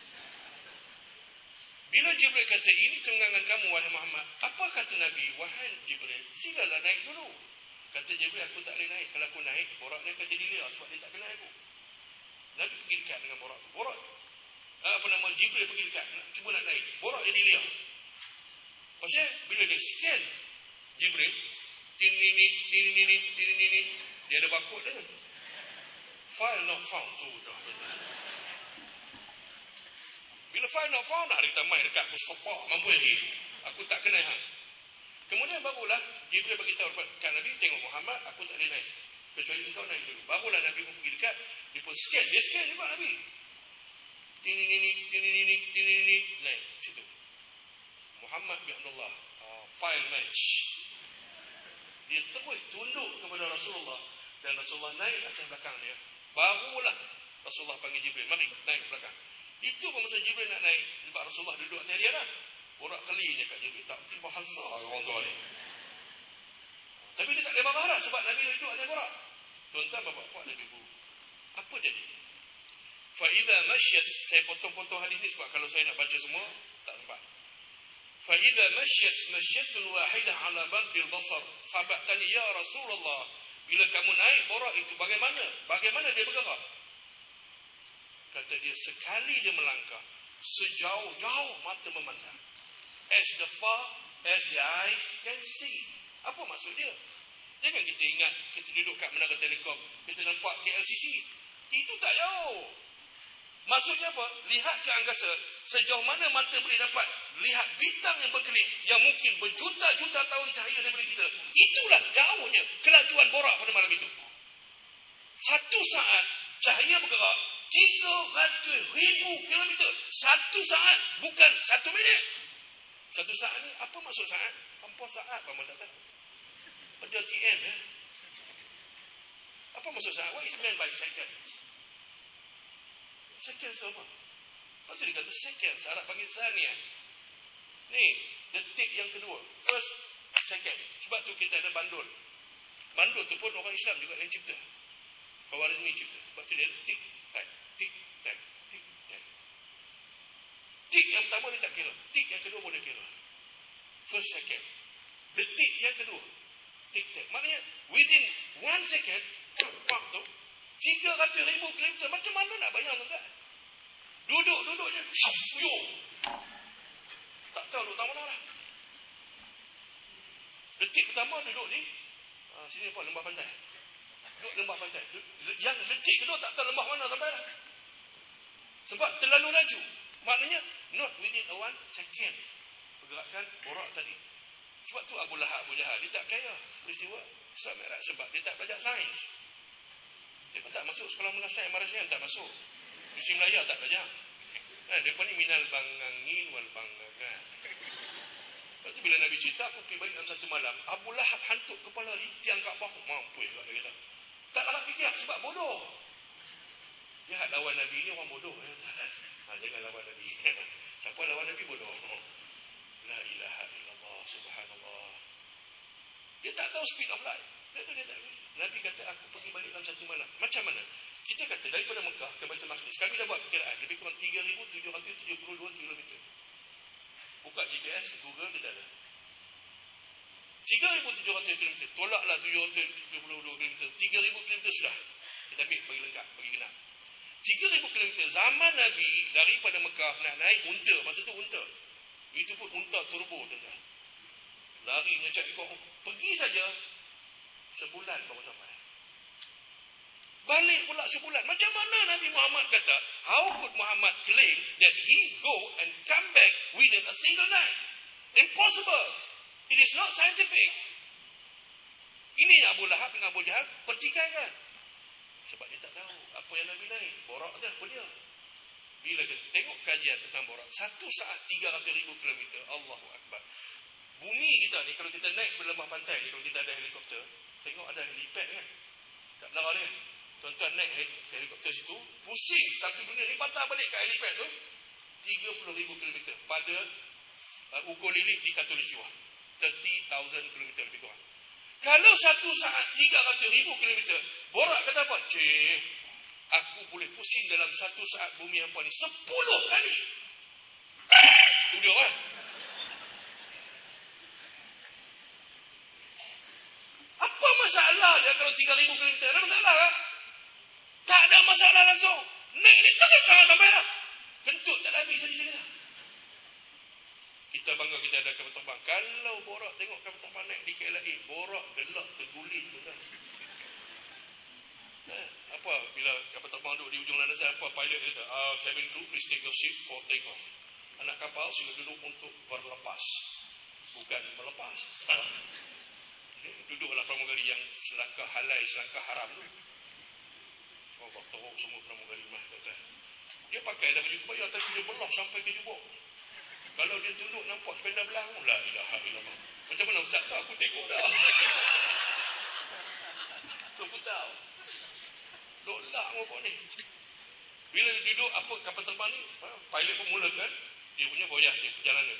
S4: Bila Jibril kata, "Ini tunggangan kamu, wahai Muhammad," apa kata Nabi? "Wahai Jibril, silalah naik dulu." Kata Jibril, "Aku tak boleh naik. Kalau aku naik, borak ni akan jadi liar sebab dia tak kenal aku." Nabi pergi dekat dengan borak. Borak. Apa nama, Jibril pergi dekat. Cuba nak naik. Borak jadi liar. Pasal bila dia scan Jibril, tinini, tinini, tinini, dia ada barcode dia. File not found. Sudah. Bila file not found, nak kita main dekat aku sepak, mampu lagi. Aku tak kenal hang. Kemudian barulah Jibril bagi tahu kepada Nabi, "Tengok Muhammad, aku tak boleh naik kecuali engkau naik dulu." Barulah Nabi pun pergi dekat, dia pun scan, dia scan juga Nabi. Tini nini, tini nini, tini nini, naik situ. Muhammad bin Abdullah, uh, file match. Dia terus tunduk kepada Rasulullah Dan Rasulullah naik atas belakang dia. Barulah Rasulullah panggil Jibril, mari naik ke belakang. Itu pun masa Jibril nak naik, sebab Rasulullah duduk atas dia lah. Borak kelinya kat Jibril, tak pergi bahasa orang tua ni. Tapi dia tak boleh marah lah, sebab Nabi duduk atas borak. Tuan-tuan, bapak-bapak dan ibu, apa jadi? Fa'idha masyad, saya potong-potong hadis ni sebab kalau saya nak baca semua, tak sempat. Fa'idha masyad, masyadun wahidah ala badril basar. Sahabat tanya, ya Rasulullah, bila kamu naik borak itu bagaimana? Bagaimana dia bergerak? Kata dia, sekali dia melangkah, sejauh-jauh mata memandang. As the far as the eyes can see. Apa maksud dia? Jangan kita ingat, kita duduk kat menara telekom, kita nampak K L C C. Itu tak jauh. Maksudnya apa? Lihat ke angkasa, sejauh mana mata boleh dapat lihat bintang yang berkelip, yang mungkin berjuta-juta tahun cahaya daripada kita. Itulah jauhnya kelajuan borak pada malam itu. Satu saat cahaya bergerak tiga ratus ribu kilometer. Satu saat, bukan satu minit. Satu saat ni, apa maksud saat? Hampa saat, Mama tak tahu. Ada T M ya. Apa maksud saat? What is meant by second? Second apa? Maksud dia kata second, Arab panggil saniyah. Ni, detik yang kedua. First, second. Sebab tu kita ada bandul. Bandul tu pun orang Islam juga yang cipta. Khawarizmi cipta. Sebab tu dia tik, tak, tik, tak, tik, tak. Tik yang pertama dia tak kira. Tik yang kedua boleh kira. First, second. Detik yang kedua. Tik, tak. Maknanya, within one second, waktu, tiga ratus ribu kilometer. Macam mana nak bayang tuan? Duduk-duduk je. Yo. Tak tahu duduk tak mana lah. Detik pertama duduk ni. Uh, sini apa? Lembah pantai. Duduk lembah pantai. Yang detik kedua tak tahu lembah mana sampai lah. Sebab terlalu laju. Maknanya, not within a one second. Pergerakan borak tadi. Sebab tu Abu Lahab, Abu Jahal, dia tak percaya peristiwa Isra Mi'raj. Sebab dia tak belajar sains. Dia pun tak masuk sekolah menasai Marasian, tak masuk. Misi Melaya tak belajar. Nah, dia pun ni minal bangangin wal bangangan. Lepas tu bila Nabi cerita, aku pergi balik dalam satu malam, Abu Lahab hantuk kepala di tiang Kaabah. Mampu ya, dia kata. Tak nak fikir sebab bodoh. Jahat lawan Nabi ni orang bodoh. Ha, jangan lawan Nabi. Siapa lawan Nabi bodoh? La ilaha illallah, subhanallah. Dia tak tahu speed of light. Dia tahu dia tak tahu. Nabi kata, aku pergi balik dalam satu malam. Macam mana? Kita kata, daripada Mekah ke Baitul Maqdis, kami dah buat perkiraan. Lebih kurang tiga ribu tujuh ratus tujuh puluh dua kilometer. Buka G P S, Google, kita ada. tiga ribu tujuh ratus kilometer. Tolaklah tujuh ratus tujuh puluh dua kilometer. tiga ribu kilometer sudah. Kita ambil, bagi lengkap, bagi genap. tiga ribu kilometer. Zaman Nabi, daripada Mekah, nak naik unta. Masa tu unta. Itu pun unta turbo, tuan-tuan. Lari, ngecak ikut. Pergi saja. Sebulan baru sampai. Balik pula sebulan. Macam mana Nabi Muhammad kata, how could Muhammad claim that he go and come back within a single night? Impossible. It is not scientific. Ini Abu Lahab dengan Abu Jahal pertikaikan. Sebab dia tak tahu apa yang Nabi naik. Borak dah apa dia. Bila kita tengok kajian tentang borak, satu saat tiga ratus ribu kilometer. Allahu Akbar. Bumi kita ni, kalau kita naik ke lembah pantai ni, kalau kita ada helikopter, tengok ada helipad kan? Tak benar dia. Tuan-tuan naik helikopter situ, pusing satu dunia ni, patah balik kat helipad tu, tiga puluh ribu kilometer pada uh, ukur lilik di Khatulistiwa. tiga puluh ribu kilometer lebih kurang. Kalau satu saat tiga ratus ribu kilometer, borak kata apa? Cik, aku boleh pusing dalam satu saat bumi hampa ni sepuluh kali. Itu dia kan? Apa masalah dia kalau tiga ribu kilometer? Ada masalah kan? Tak ada masalah langsung. Naik ni, tak ada sampai lah. Kentut tak habis tadi. Kita bangga kita ada kapal terbang. Kalau borak tengok kapal terbang naik di K L A, borak gelap terguling. Eh, apa bila kapal terbang duduk di ujung landasan, apa pilot kata, ah, cabin crew please take your seat for take off. Anak kapal sila duduk untuk berlepas, bukan melepas. Duduklah pramugari yang selangkah halal, selangkah haram tu. Oh, teruk semua pramugari mah kata. Dia pakai dah baju kebaya atas dia belah sampai ke jubuk. Kalau dia tunduk nampak sepeda belang, la ilaha illallah. Macam mana ustaz tu, aku tengok dah. Tu pun tahu. Dolak apa ni. Bila dia duduk apa kapal terbang ni, ha, pilot pun mulakan dia punya voyage ni, perjalanan.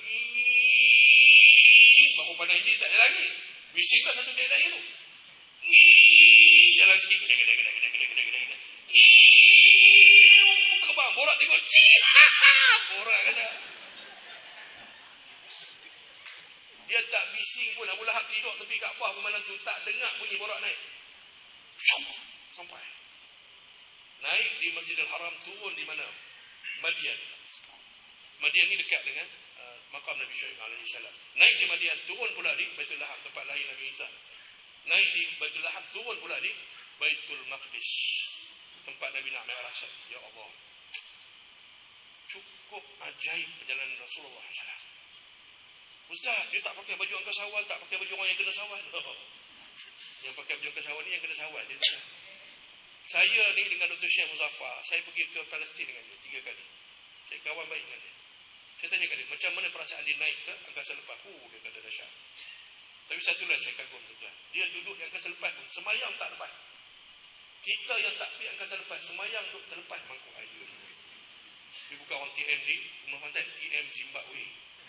S4: Baru pandai dia tak ada lagi. Bisiklah satu dia lagi tu. Jalan sikit gede gede gede gede gede gede gede. Terbang borak tengok. Borak kata. Dia tak bising pun. Abu Lahab tidur tepi Kaabah memandang tu tak dengar bunyi borak naik. Sampai. Naik di Masjidil Haram, turun di mana? Madian. Madian ni dekat dengan uh, makam Nabi Syuaib alaihi salam. Naik di Madian, turun pula di Baitul Laham, tempat lahir Nabi Isa. Naik di Baitul Laham, turun pula di Baitul Maqdis, tempat Nabi nak Mi'raj. Ya Allah. Cukup ajaib perjalanan Rasulullah sallallahu alaihi wasallam. Ustaz, dia tak pakai baju angkasa awal, tak pakai baju orang yang kena sawal. Oh. Yang pakai baju angkasa awal ni yang kena sawal. Dia tak. Saya ni dengan Doktor Syekh Muzaffar, saya pergi ke Palestin dengan dia tiga kali. Saya kawan baik dengan dia. Saya tanya kat dia, macam mana perasaan dia naik ke angkasa lepas? Oh, dia kata dahsyat. Tapi satu lagi saya kagum tuan. Dia duduk di angkasa lepas pun, semayang tak lepas. Kita yang tak pergi angkasa lepas, semayang duduk terlepas mangkuk air. Dia buka orang T M di Rumah Pantai, T M Zimbabwe.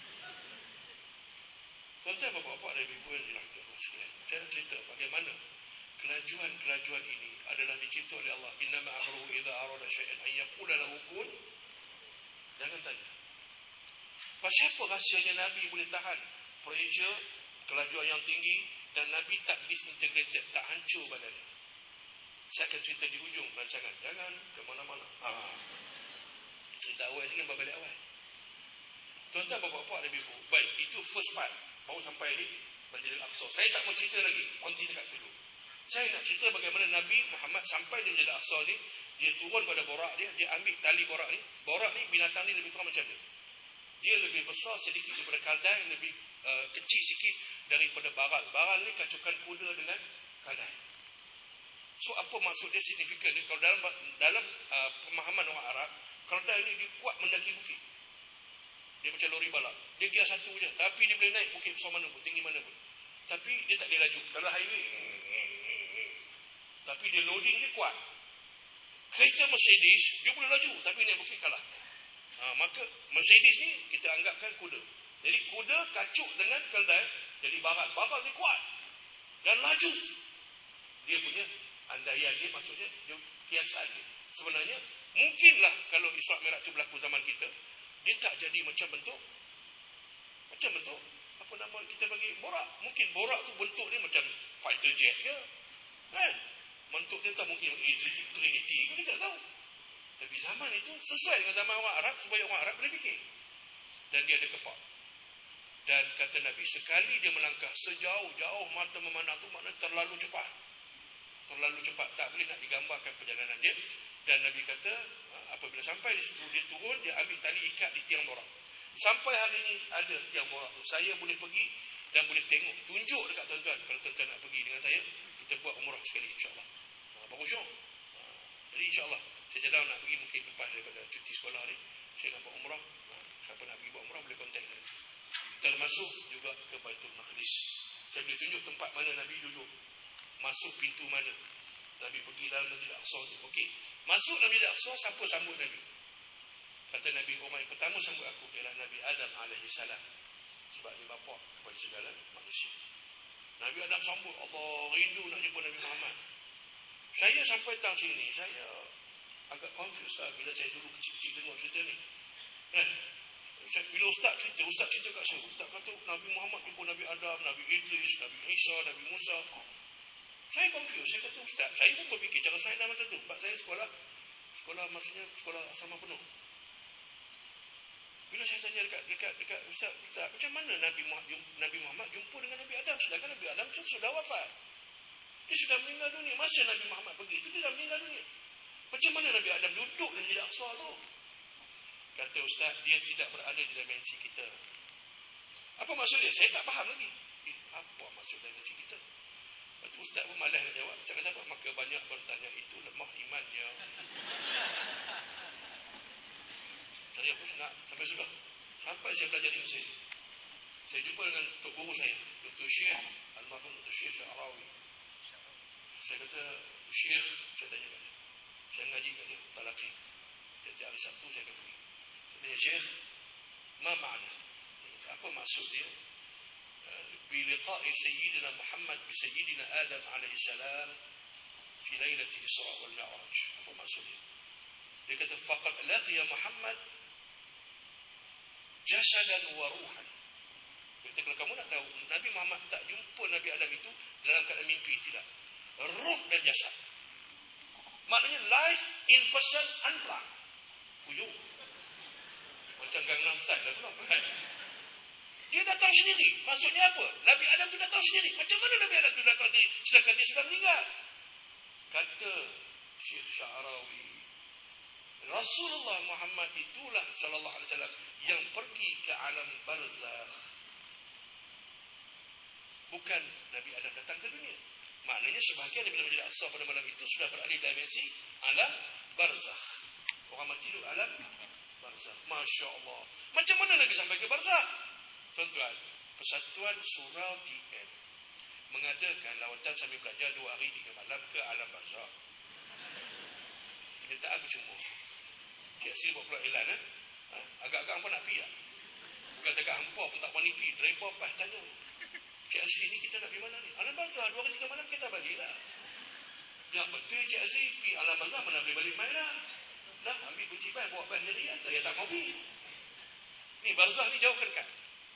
S4: Tuan-tuan, bapak-bapak dan ibu yang dirahmati Allah sekalian, saya nak cerita bagaimana kelajuan-kelajuan ini adalah dicipta oleh Allah. Innama amruhu idza arada syai'an an yaqula lahu kun. Jangan tanya. Pasal apa rahsianya Nabi boleh tahan pressure, kelajuan yang tinggi dan Nabi tak disintegrated, tak hancur badannya. Saya akan cerita di hujung rancangan. Jangan ke mana-mana. Ah. Cerita awal sikit, balik awal. Tuan-tuan, bapak-bapak dan ibu. Baik, itu first part. Baru sampai ni Masjidil Aqsa. Saya tak mau cerita lagi. Konti dekat dulu. Saya nak cerita bagaimana Nabi Muhammad sampai di Masjidil Aqsa ni, dia turun pada borak dia, dia ambil tali borak ni. Borak ni, binatang ni lebih kurang macam ni. Dia lebih besar sedikit daripada kaldai, lebih uh, kecil sikit daripada baral. Baral ni kacukan kuda dengan kaldai. So apa maksud dia signifikan ni? Kalau dalam dalam uh, pemahaman orang Arab, kaldai ni dia kuat mendaki bukit. Dia macam lori balap. Dia gear satu je. Tapi dia boleh naik bukit besar mana pun, tinggi mana pun. Tapi dia tak boleh laju. Kalau highway, tapi dia loading dia kuat. Kereta Mercedes, dia boleh laju. Tapi naik bukit kalah. Ha, maka Mercedes ni kita anggapkan kuda. Jadi kuda kacuk dengan keldai, jadi baral. Baral dia kuat. Dan laju. Dia punya andaian dia, maksudnya dia kiasan dia. Sebenarnya, mungkinlah kalau Isra' Mi'raj itu berlaku zaman kita, dia tak jadi macam bentuk macam bentuk apa nama kita bagi borak. Mungkin borak tu bentuk dia macam fighter jet ke kan, bentuk dia tak mungkin A tiga lapan, kita tak tahu. Tapi zaman itu sesuai dengan zaman orang Arab, supaya orang Arab boleh fikir. Dan dia ada kepak. Dan kata Nabi, sekali dia melangkah sejauh-jauh mata memandang tu, maknanya terlalu cepat. Terlalu cepat, tak boleh nak digambarkan perjalanan dia. Dan Nabi kata, apabila sampai di situ, dia turun, dia ambil tali ikat di tiang borak. Sampai hari ini ada tiang borak tu. Saya boleh pergi dan boleh tengok. Tunjuk dekat tuan-tuan. Kalau tuan-tuan nak pergi dengan saya, kita buat umrah sekali, insyaAllah. Ha, bagus syok. Ha, jadi insyaAllah, saya sedang nak pergi mungkin lepas daripada cuti sekolah ni. Saya nak buat umrah. Ha, siapa nak pergi buat umrah, boleh kontak saya. Termasuk juga ke Baitul Maqdis. Saya boleh tunjuk tempat mana Nabi duduk. Masuk pintu mana. Nabi pergi dalam Masjid Aqsa ni. Okey. Masuk Nabi Aqsa, siapa sambut Nabi? Kata Nabi Umar, yang pertama sambut aku ialah Nabi Adam alaihi salam. Sebab dia bapa kepada segala manusia. Nabi Adam sambut, Allah rindu nak jumpa Nabi Muhammad. Saya sampai tang sini, saya agak confused lah bila saya dulu kecil-kecil tengok cerita ni. Kan? Bila Ustaz cerita, Ustaz cerita kat saya, Ustaz kata Nabi Muhammad jumpa Nabi Adam, Nabi Idris, Nabi Isa, Nabi Musa. Saya confused. Saya kata, Ustaz, saya pun berfikir cara saya dah masa tu. Sebab saya sekolah, sekolah maksudnya sekolah asrama penuh. Bila saya tanya dekat, dekat, dekat Ustaz, Ustaz, macam mana Nabi Muhammad, Nabi Muhammad jumpa dengan Nabi Adam? Sedangkan Nabi Adam sudah wafat. Dia sudah meninggal dunia. Masa Nabi Muhammad pergi itu, dia dah meninggal dunia. Macam mana Nabi Adam duduk di Masjid Aqsa tu? Kata Ustaz, dia tidak berada di dimensi kita. Apa maksud dia? Saya tak faham lagi. Eh, apa maksud dimensi kita? Lepas tu Ustaz pun malas nak jawab. Ustaz kata apa? Maka banyak bertanya, itu lemah imannya. Saya pun nak sampai sudah. Sampai saya belajar di Mesir. Saya jumpa dengan Tok Guru saya, Doktor Syekh Al-Mahfum Doktor Syekh Sya'rawi. Saya kata, Syekh, saya tanya kat dia. Saya ngaji kat dia, talaqi. Setiap hari Sabtu saya akan pergi. Saya tanya, Syekh, ma ma'na? Apa maksud dia? Biliqa'i Sayyidina Muhammad bi Sayyidina Adam alaihi salam fi lailati Isra wal Mi'raj. Apa maksud dia? Dia kata, faqad laqiya Muhammad jasadan wa ruhan. Dia kata, kalau kamu nak tahu, Nabi Muhammad tak jumpa Nabi Adam itu dalam keadaan mimpi, tidak. Ruh dan jasad. Maknanya life in person unplugged. Kuyuk. Macam Gangnam Style lah pula. Dia datang sendiri. Maksudnya apa? Nabi Adam tu datang sendiri. Macam mana Nabi Adam tu datang sendiri sedangkan dia sudah meninggal? Kata Syekh Sya'rawi, Rasulullah Muhammad itulah sallallahu alaihi wasallam yang pergi ke alam barzakh. Bukan Nabi Adam datang ke dunia. Maknanya sebahagian daripada Masjid Al-Aqsa pada malam itu sudah berada di dimensi alam barzakh. Orang mati duduk alam barzakh. Masya Allah. Macam mana Nabi sampai ke barzakh? Tuan-tuan, Persatuan Surau T M mengadakan lawatan sambil belajar dua hari tiga malam ke alam barzakh. Permintaan percuma. K L C buat pula elan eh? Ha? Agak-agak hampa nak pergi tak? Bukan dekat hampa pun tak berani pergi. Driver pas tanya, K L C ni kita nak pergi mana ni? Alam barzakh, dua hari tiga malam kita balik lah. Yang betul K L C pergi alam barzakh, mana boleh balik main lah. Dah ambil kunci bas, bawa bas jadi, saya tak mau pergi. Ni barzakh ni jauh ke dekat?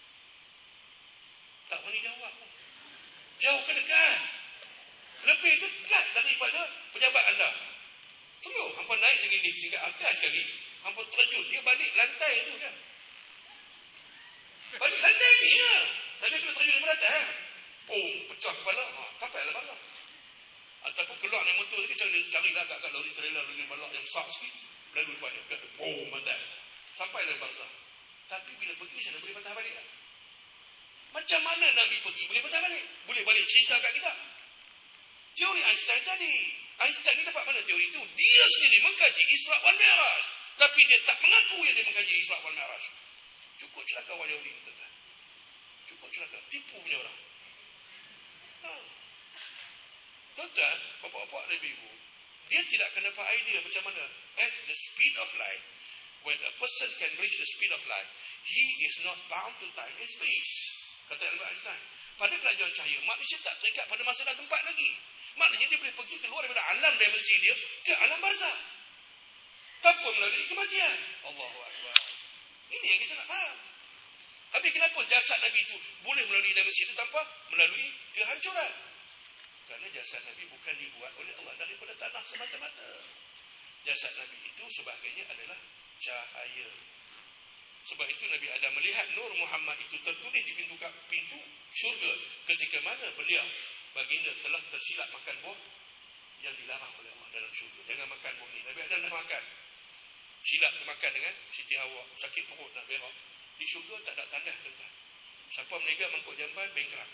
S4: Tak berani jawab pun. Jauh ke dekat? Lebih dekat daripada pejabat anda. Tunggu, hampa naik sekali lift tingkat atas sekali. Hampa terjun, dia balik lantai tu dah. Balik lantai ni lah. Tadi kena terjun daripada atas. Pum, pecah kepala. Ha, sampai lah balak. Ataupun keluar naik motor sikit, cari, carilah agak-agak lori trailer, lori balak yang besar sikit. Lalu depan dia, pum, mati. Sampai lah barzakh. Tapi bila pergi, saya boleh patah balik lah. Macam mana Nabi pergi? Boleh patah balik? Boleh balik cerita kat kita. Teori Einstein tadi. Einstein ni dapat mana teori itu? Dia sendiri mengkaji Isra wal Mi'raj. Tapi dia tak mengaku yang dia mengkaji Isra wal Mi'raj. Cukup celaka orang Yahudi ni, tuan-tuan. Cukup celaka. Tipu punya orang. Ha. Tuan-tuan, bapak-bapak dan ibu, dia tidak akan dapat idea macam mana. At the speed of light, when a person can reach the speed of light, he is not bound to time and space. Kata Albert Einstein. Pada kerajaan cahaya, manusia tak terikat pada masa dan tempat lagi. Maknanya dia boleh pergi keluar daripada alam dimensi dia ke alam barzakh tanpa melalui kematian. Allahu Akbar. Ini yang kita nak faham. Habis kenapa jasad Nabi itu boleh melalui dimensi itu tanpa melalui kehancuran? Kerana jasad Nabi bukan dibuat oleh Allah daripada tanah semata-mata. Jasad Nabi itu sebagainya adalah cahaya. Sebab itu Nabi Adam melihat Nur Muhammad itu tertulis di pintu pintu syurga ketika mana beliau baginda telah tersilap makan buah yang dilarang oleh Allah dalam syurga. Jangan makan buah ni. Nabi Adam dah makan. Silap termakan dengan Siti Hawa. Sakit perut nak berak. Di syurga tak ada tandas, tuan-tuan. Siapa menega mangkuk jamban, bengkerak.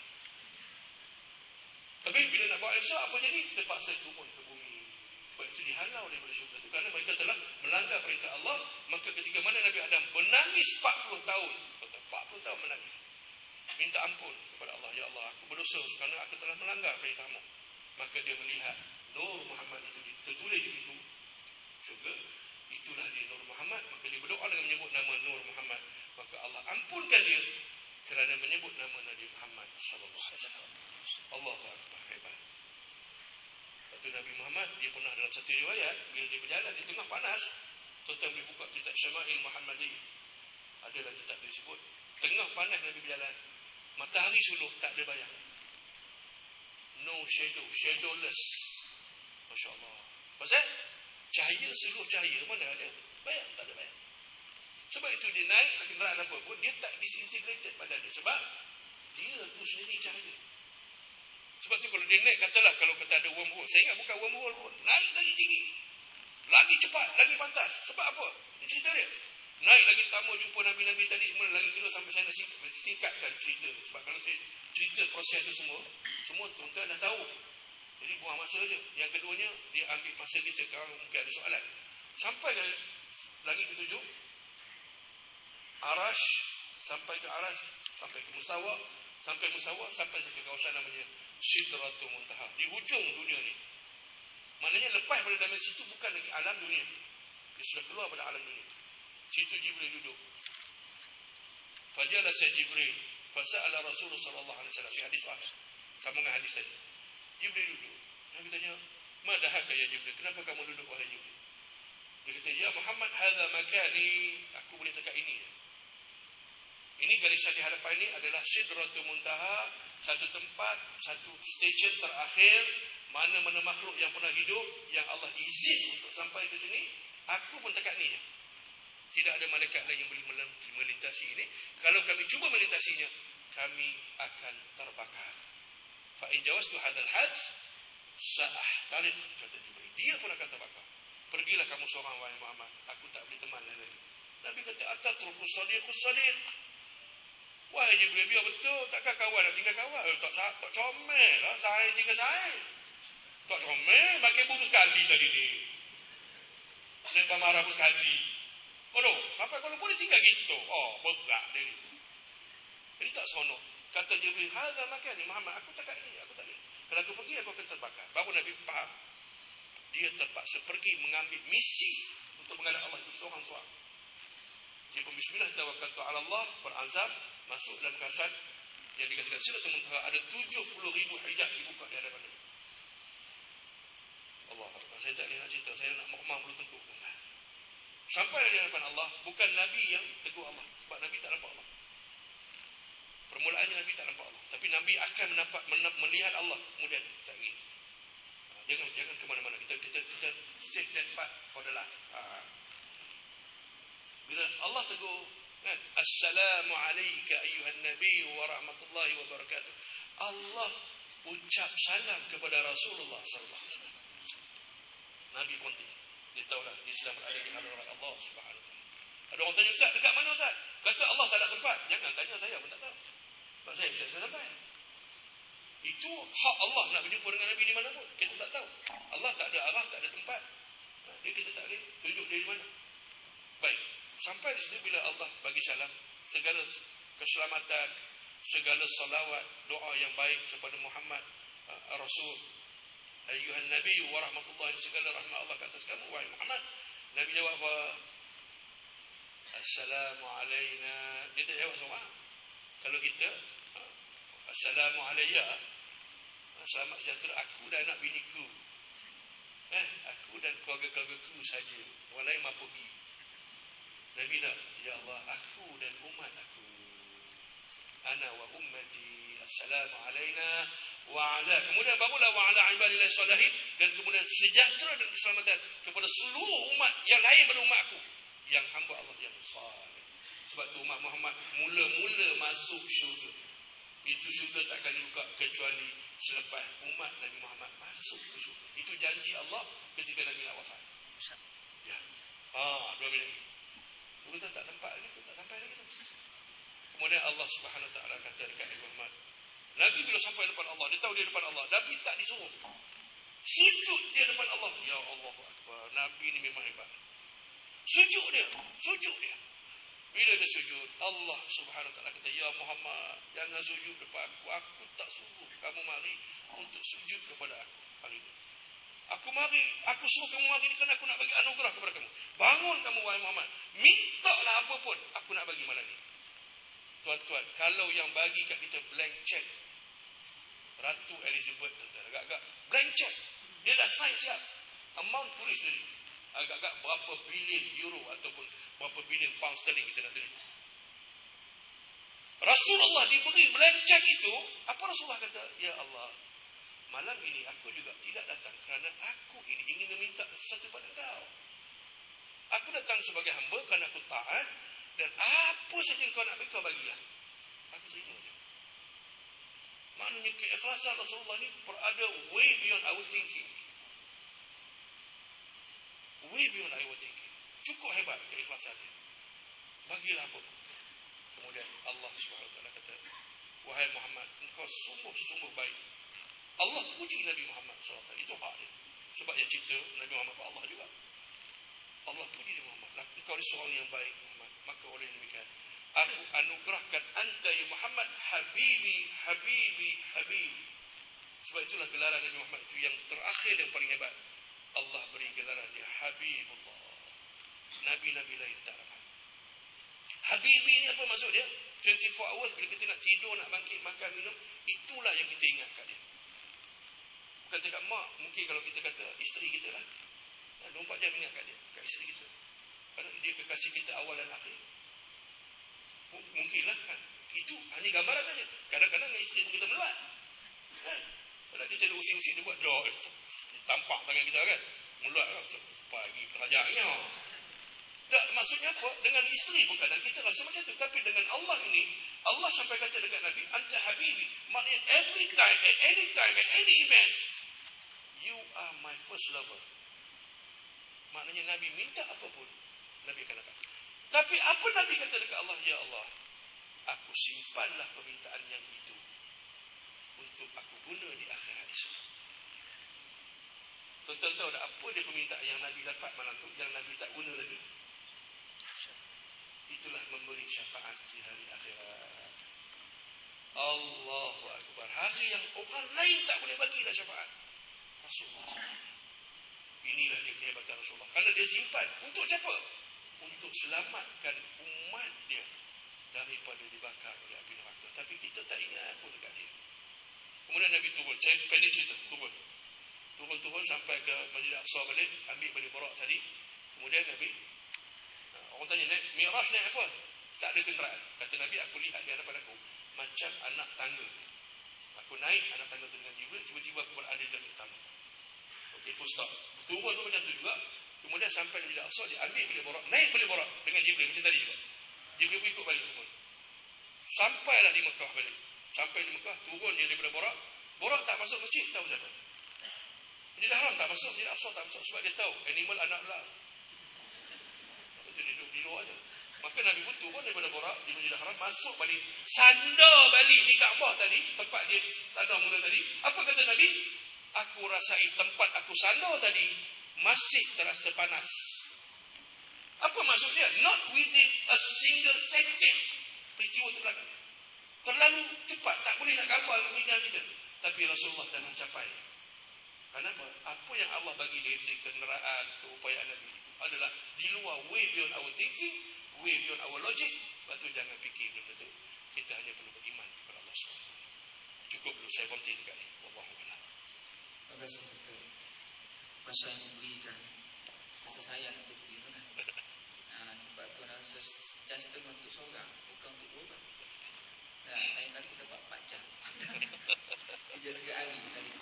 S4: Tapi bila nak buat ihsan, apa jadi? Terpaksa turun ke bumi. Sebab itu dihalau daripada syurga itu. Kerana mereka telah melanggar perintah Allah. Maka ketika mana Nabi Adam menangis empat puluh tahun. empat puluh tahun menangis. Minta ampun kepada Allah. Ya Allah, aku berdosa kerana aku telah melanggar perintahmu. Maka dia melihat Nur Muhammad itu tertulis di pintu syurga. Itulah dia Nur Muhammad. Maka dia berdoa dengan menyebut nama Nur Muhammad. Maka Allah ampunkan dia kerana menyebut nama Nabi Muhammad sallallahu alaihi wasallam. Allahu Akbar, hebat. Waktu Nabi Muhammad, dia pernah dalam satu riwayat, bila dia berjalan di tengah panas, tuan-tuan boleh buka kitab Syama'il Muhammadi. Adalah kitab disebut, tengah panas Nabi berjalan, matahari suluh, tak ada bayang. No shadow, shadowless. Masya Allah. Pasal cahaya suluh cahaya, mana ada bayang? Tak ada bayang. Sebab itu dia naik ke kenderaan apa pun, dia tak disintegrated pada dia. Sebab dia tu sendiri cahaya. Sebab tu kalau dia naik, katalah kalau kata ada wormhole, saya ingat bukan wormhole pun, naik lagi tinggi, lagi cepat, lagi pantas. Sebab apa? Ini cerita dia. Naik lagi tamu jumpa Nabi-Nabi tadi semua, lagi kena sampai saya nak singkatkan cerita. Sebab kalau saya cerita proses tu semua, semua tuan-tuan dah tahu. Jadi buang masa je. Yang keduanya, dia ambil masa kita kalau mungkin ada soalan. Sampai ke langit ketujuh, Arash sampai ke aras, sampai ke musawa, sampai musawa, sampai ke kawasan namanya Sidratul Muntaha. Di hujung dunia ni. Maknanya lepas pada dimensi itu bukan lagi alam dunia. Dia sudah keluar pada alam dunia. Situ Jibril duduk. Fajalasa Jibril, fasa'ala Rasulullah sallallahu alaihi wasallam fi hadis Aisy. Sambungan hadis tadi. Jibril duduk. Nabi tanya, "Ma dahaka ya Jibril? Kenapa kamu duduk wahai Jibril?" Dia kata, "Ya Muhammad, hadza makani." Aku boleh tegak ini. Ini garisan di hadapan ini adalah Sidratul Muntaha, satu tempat, satu stesen terakhir mana-mana makhluk yang pernah hidup yang Allah izin untuk sampai ke sini, aku pun tegak ni. Tidak ada malaikat lain yang boleh melintasi ini. Kalau kami cuba melintasinya, kami akan terbakar. Fa in jawaztu hadzal had sa'ahtariq, kata Jibril. Dia pun akan terbakar. Pergilah kamu seorang wahai Muhammad. Aku tak boleh teman lagi. Nabi kata, "Atatruku sadiqus sadiq." Wahai Jibril, biar betul. Takkan kawan nak tinggal kawan? Eh, tak, tak comel lah. Saya tinggal saya. Tak comel. Makin bunuh sekali tadi ni. Lepas marah pun sekali. Oh no, sampai kalau boleh tinggal gitu. Oh, berat dia ni. Jadi tak seronok. Kata Jibril, "Hadza makani Muhammad, aku tak ini, aku tak ini. Kalau aku pergi, aku akan terbakar." Baru Nabi faham. Dia terpaksa pergi mengambil misi untuk menghadap Allah itu seorang-seorang. Dia pun bismillah tawakkaltu ala Allah, berazam masuk dalam kawasan yang dikatakan Sidratul Muntaha. Ada tujuh puluh ribu hijab dibuka di hadapan Nabi. Allah Akbar. Saya tak boleh nak cerita, saya nak makmah belum tentu. Sampai di hadapan Allah, bukan Nabi yang tegur Allah. Sebab Nabi tak nampak Allah. Permulaannya Nabi tak nampak Allah. Tapi Nabi akan menampak, melihat Allah kemudian tak ingin. Jangan jangan ke mana-mana. Kita kita kita save that part for the last. Ha. Bila Allah tegur, kan? Assalamu alayka ayyuhan nabiy wa rahmatullahi wa barakatuh. Allah ucap salam kepada Rasulullah sallallahu alaihi wasallam. Nabi pun dia tahu lah, dia sedang berada di hadapan Allah Subhanahu wa taala. Ada orang tanya, "Ustaz, dekat mana Ustaz?" Kata Allah tak ada tempat. Jangan tanya saya pun tak tahu. Sebab saya tidak bisa sampai. Itu hak Allah nak berjumpa dengan Nabi di mana pun. Kita tak tahu. Allah tak ada arah, tak ada tempat. Dia kita tak boleh tunjuk dia di mana. Baik. Sampai di situ bila Allah bagi salam, segala keselamatan, segala salawat, doa yang baik kepada Muhammad Rasul, ayyuhan nabi wa rahmatullahi, segala rahmat Allah ke atas kamu wahai Muhammad. Nabi jawab apa? Assalamu alayna. Dia tak jawab semua. Kalau kita assalamu alayya, selamat sejahtera aku dan anak biniku, eh, aku dan keluarga-keluargaku saja, orang lain maaf pergi. Nabi nak, ya Allah, aku dan umat aku, ana wa ummati, assalamu alayna wa ala, kemudian barulah wa ala ibadillah salihin, dan kemudian sejahtera dan keselamatan kepada seluruh umat yang lain pada umatku, yang hamba Allah yang salih. Sebab tu umat Muhammad mula-mula masuk syurga. Itu syurga tak akan dibuka kecuali selepas umat Nabi Muhammad masuk ke syurga. Itu janji Allah ketika Nabi nak wafat. Ya. Ah, dua minit. Kita tak tempat lagi, tak sampai lagi. Kemudian Allah Subhanahu Wa Taala kata dekat Nabi Muhammad, Nabi bila sampai depan Allah, dia tahu dia depan Allah. Nabi tak disuruh. Sujud dia depan Allah. Ya Allah Akbar. Nabi ni memang hebat. Sujud dia, sujud dia. Bila dia sujud, Allah Subhanahu Wa Taala kata, ya Muhammad, jangan sujud depan aku. Aku tak suruh kamu mari untuk sujud kepada aku hari ini. Aku mari, aku suruh kamu mari kerana aku nak bagi anugerah kepada kamu. Bangun kamu wahai Muhammad, mintalah apa pun aku nak bagi malam ni. Tuan-tuan, kalau yang bagi kat kita blank check, Ratu Elizabeth, agak-agak blank check, dia dah sign siap, amount tulis sendiri, agak-agak berapa bilion euro ataupun berapa bilion pound sterling kita nak tulis. Rasulullah diberi blank check itu. Apa Rasulullah kata? Ya Allah, malam ini aku juga tidak datang kerana aku ini ingin meminta sesuatu pada kau. Aku datang sebagai hamba kerana aku taat, dan apa saja kau nak bagi, kau bagilah. Aku terima je. Maknanya keikhlasan Rasulullah ni berada way beyond our thinking. Way beyond our thinking. Cukup hebat keikhlasan dia. Bagilah apa. Kemudian Allah subhanahu wa taala kata, wahai Muhammad, engkau sungguh-sungguh baik. Allah puji Nabi Muhammad sallallahu alaihi wasallam. Itu hak dia. Sebab yang cipta Nabi Muhammad pada Allah juga. Allah puji Nabi Muhammad. Engkau ni seorang yang baik Muhammad. Maka oleh demikian, Aku anugerahkan anta ya Muhammad habibi, habibi, habibi. Sebab itulah gelaran Nabi Muhammad itu yang terakhir dan paling hebat. Allah beri gelaran dia Habibullah. Nabi-nabi lain tak dapat. Habibi ni apa maksud dia? dua puluh empat hours bila kita nak tidur, nak bangkit, makan, minum, itulah yang kita ingat kat dia. Bukan cakap mak, mungkin kalau kita kata isteri kita lah. dua puluh empat jam ingat kat dia, kat isteri kita. Kerana dia kekasih kita awal dan akhir. Mungkinlah kan. Itu hanya gambaran saja. Kadang-kadang dengan isteri kita meluat. Kan? Kalau kita ada using-using dia buat dah, tampak tangan kita kan. Meluat kan. Pagi kerajaknya. Tak, maksudnya apa? Dengan isteri pun kadang kita rasa macam tu. Tapi dengan Allah ini, Allah sampai kata dekat Nabi, anta habibi. Maknanya every time, at any time, at any event, you are my first lover. Maknanya Nabi minta apapun, Nabi akan dapat. Tapi apa Nabi kata dekat Allah? Ya Allah, aku simpanlah permintaan yang itu untuk aku guna di akhirat esok. Tuan-tuan tahu tak apa dia permintaan yang Nabi dapat malam tu, yang Nabi tak guna lagi? Itulah memberi syafaat di hari akhirat. Allahu Akbar. Hari yang orang lain tak boleh bagi dah syafaat, Rasulullah. Inilah dia kehebatan Rasulullah. Kerana dia simpan. Untuk siapa? Untuk selamatkan umat dia daripada dibakar oleh api neraka. Tapi kita tak ingat pun dekat dia. Kemudian Nabi turun. Saya pendek cerita. Turun. Turun-turun sampai ke Masjid Al-Aqsa balik. Ambil balik Barak tadi. Kemudian Nabi, orang tanya, naik Mi'raj naik apa? Tak ada kenderaan. Kata Nabi, aku lihat di hadapan aku macam anak tangga. Aku naik anak tangga tu dengan Jibril. Tiba-tiba aku berada dalam tangga. Okey, full stop. Turun tu macam tu juga. Kemudian sampai di Al-Aqsa, dia ambil balik Barak, naik balik Barak dengan Jibril macam tadi juga. Jibril pun ikut balik semua. Sampailah di Mekah balik. Sampai di Mekah, turun dia daripada Barak. Barak tak masuk masjid, tahu siapa? Masjidil Haram tak masuk, Masjidil Aqsa tak masuk. Sebab dia tahu animal anak belah. Dia duduk di luar aja. Maka Nabi pun turun daripada Barak di Masjidil Haram, masuk balik, sandar balik di Kaabah tadi, tempat dia sandar mula tadi. Apa kata Nabi? Aku rasai tempat aku sandar tadi masih terasa panas. Apa maksud dia? Not within a single second. Peristiwa itu berlaku. Terlalu cepat, tak boleh nak gambar pemikiran kita. Tapi Rasulullah dah mencapai. Kenapa? Apa yang Allah bagi dari kenderaan, keupayaan Nabi itu adalah di luar, way beyond our thinking, way beyond our logic. Lepas tu jangan fikir benda tu. Kita hanya perlu beriman kepada Allah subhanahu wa taala. Cukup dulu, saya berhenti dekat ni. Wallahu a'lam.
S2: Terima kasih betul. Masa yang diberikan, rasa sayang untuk diri tu kan. Nah, sebab tu rasa just tengah untuk seorang, bukan untuk dua orang. Nah, lain kali kita buat empat jam. Kerja sekali tadi.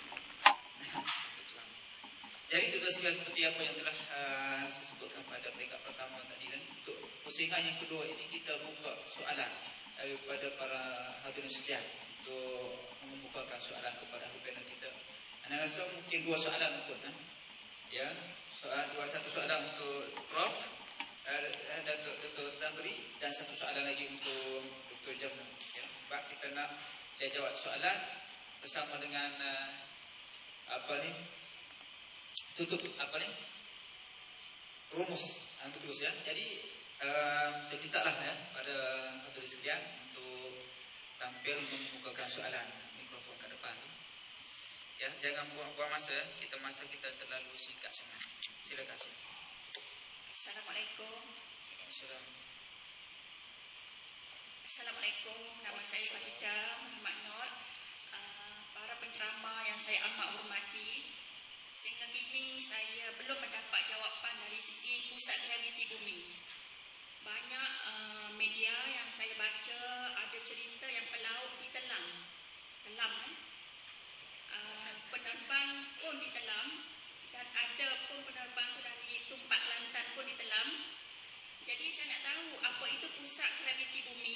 S2: Jadi tugas-tugas seperti apa yang telah uh, saya sebutkan pada peringkat pertama tadi kan. Untuk pusingan yang kedua ini kita buka soalan daripada para hadirin sekalian untuk membukakan soalan kepada ahli panel kita. Anda rasa mungkin dua soalan untuk kan? Ya, soalan dua satu soalan untuk Prof uh, Datuk Datuk Tambri dan satu soalan lagi untuk Doktor Jamil. Ya, sebab kita nak dia jawab soalan bersama dengan uh, apa ni? Tutup apa ni? Rumus yang betul ya. Jadi uh, saya mintalah ya pada hadirin sekalian untuk tampil membukakan soalan mikrofon ke depan tu. Ya, jangan buang-buang masa. Kita masa kita terlalu singkat sangat. Silakan sila.
S5: Assalamualaikum.
S2: Assalamualaikum.
S5: Assalamualaikum. Nama saya Farida Muhammad Nur. Uh, para penceramah yang saya amat hormati. Sehingga kini saya belum mendapat jawapan dari segi pusat graviti bumi. Banyak uh, media yang saya baca ada cerita yang pelaut ditelan. Telam kan? Uh, penerbang pun ditelam. Dan ada pun penerbang tu dari Tumpak Kelantan pun ditelam. Jadi saya nak tahu apa itu pusat graviti bumi.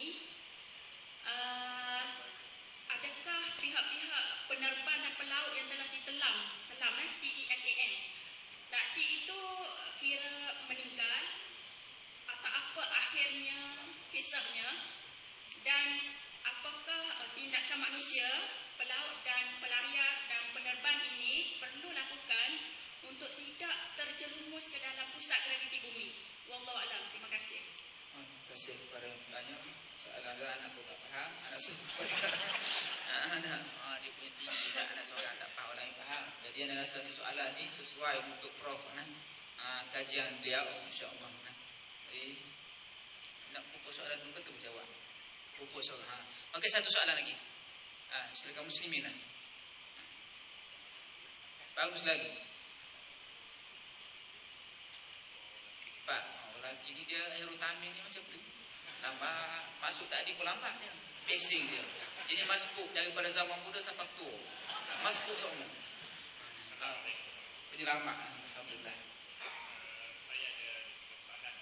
S5: Uh, adakah pihak-pihak penerbang dan pelaut yang telah ditelam, telam eh, T E L A M, berarti itu kira meninggal atau apa akhirnya kisahnya, dan apakah tindakan manusia, pelaut dan pelarian dan penerbang ini perlu lakukan untuk tidak terjerumus ke dalam pusat graviti bumi. Wallahu a'lam. Terima kasih.
S2: Oh, terima kasih kepada banyak soalan dia anak aku tak faham, anak seorang anak oh, dia punya tinggi tak, anak seorang tak faham, orang yang faham. Jadi anak rasa ni soalan ni sesuai untuk Prof nah. Uh, kajian beliau insya-Allah nah. Jadi nak pupuk soalan dulu ke tu jawab. Pupuk soalan. Ha. Okey, satu soalan lagi. Ah, ha, silakan muslimin lah. Bagus lalu. Pak, oh, lagi ni dia aerotamil ni macam tu. Lambat masuk tadi pun lambat dia. Pacing dia. Ini masbuk daripada zaman muda sampai tua. Masbuk semua. Ah, penyelamat alhamdulillah.
S3: Saya ada soalan.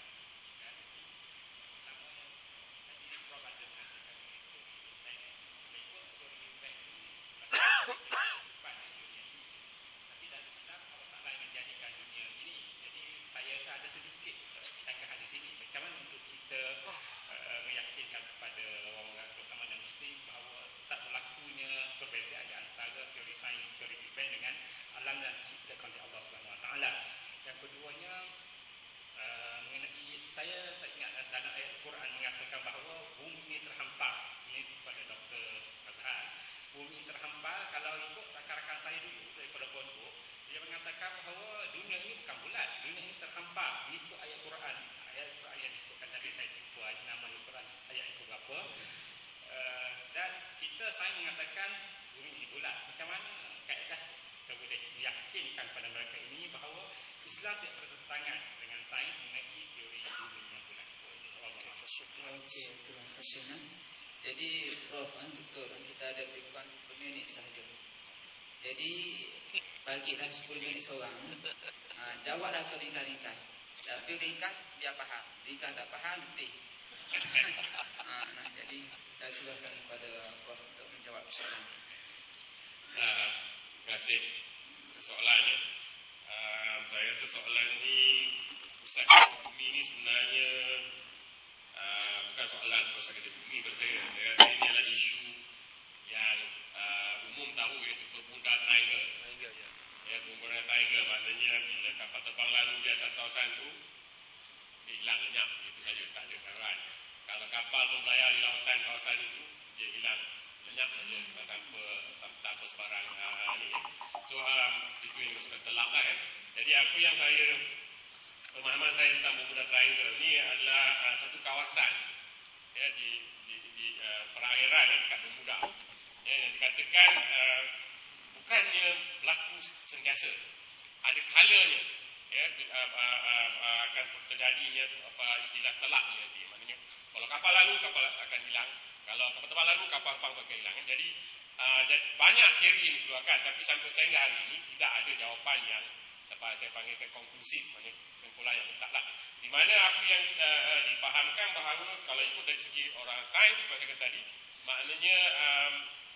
S3: Tapi dalam Islam Allah Taala menjadikan dunia ini, jadi saya rasa ada sedikit kecanggahan di sini. Bagaimana untuk kita uh, meyakinkan kepada orang-orang terutama dan muslim bahawa tak berlakunya perbezaan di antara teori sains, teori Big Bang dengan alam yang diciptakan oleh Allah Subhanahu Wa Taala. Yang keduanya, uh, mengenai saya tak ingat dalam ayat Al-Quran mengatakan bahawa bumi terhampar. Ini kepada Doktor Azhar. Bumi terhampar, kalau ikut rakan-rakan saya dulu daripada pondok, dia mengatakan bahawa dunia ini bukan bulat, dunia ini terhampar. Ikut ayat Quran, ayat Quran yang disebutkan tadi saya lupa nama Al-Quran ayat itu berapa. Uh, dan kita saya mengatakan bumi ini bulat. Macam mana kaedah kita boleh meyakinkan pada mereka ini bahawa Islam tidak bertentangan dengan sains mengenai teori bumi yang bulat.
S2: Okey, terima kasih. Jadi Prof, betul kita ada lebih kurang dua puluh minit sahaja. Jadi bagilah sepuluh minit seorang. Ha, jawablah seringkali-ringkas. Tapi ringkas biar faham. Ringkas tak faham lebih. Ha, nah, jadi saya silakan kepada Prof untuk menjawab soalan.
S3: Uh, terima kasih soalannya. Uh, saya rasa soalan ni pusat bumi ni sebenarnya uh, bukan soalan pusat bumi bagi saya. Saya rasa ini adalah isu yang uh, umum tahu, iaitu Bermuda Triangle. Ya, Bermuda Triangle maknanya bila kapal terbang lalu di atas kawasan itu dia hilang lenyap, itu saja, tak ada karan. Kalau kapal berlayar di lautan kawasan itu dia hilang lenyap saja tanpa tanpa sebarang uh, ni. So um, itu yang masukkan telak lah kan. Jadi apa yang saya pemahaman saya tentang Bermuda Triangle ni adalah uh, satu kawasan ya di di, di uh, perairan ya, dekat Bermuda. Ya, yang dikatakan uh, bukannya berlaku sentiasa, ada kalanya ya uh, uh, uh, uh, akan terjadinya apa istilah telaknya nanti. Maknanya kalau kapal lalu kapal akan hilang, kalau kapal terbang lalu kapal terbang akan hilang. Jadi uh, banyak teori yang dikeluarkan, tapi sampai sehingga hari ini tidak ada jawapan yang sebab saya panggilkan konklusif, maknanya kesimpulan yang tetap lah. Di mana apa yang uh, dipahamkan bahawa kalau ikut dari segi orang sains seperti saya kata tadi, maknanya um,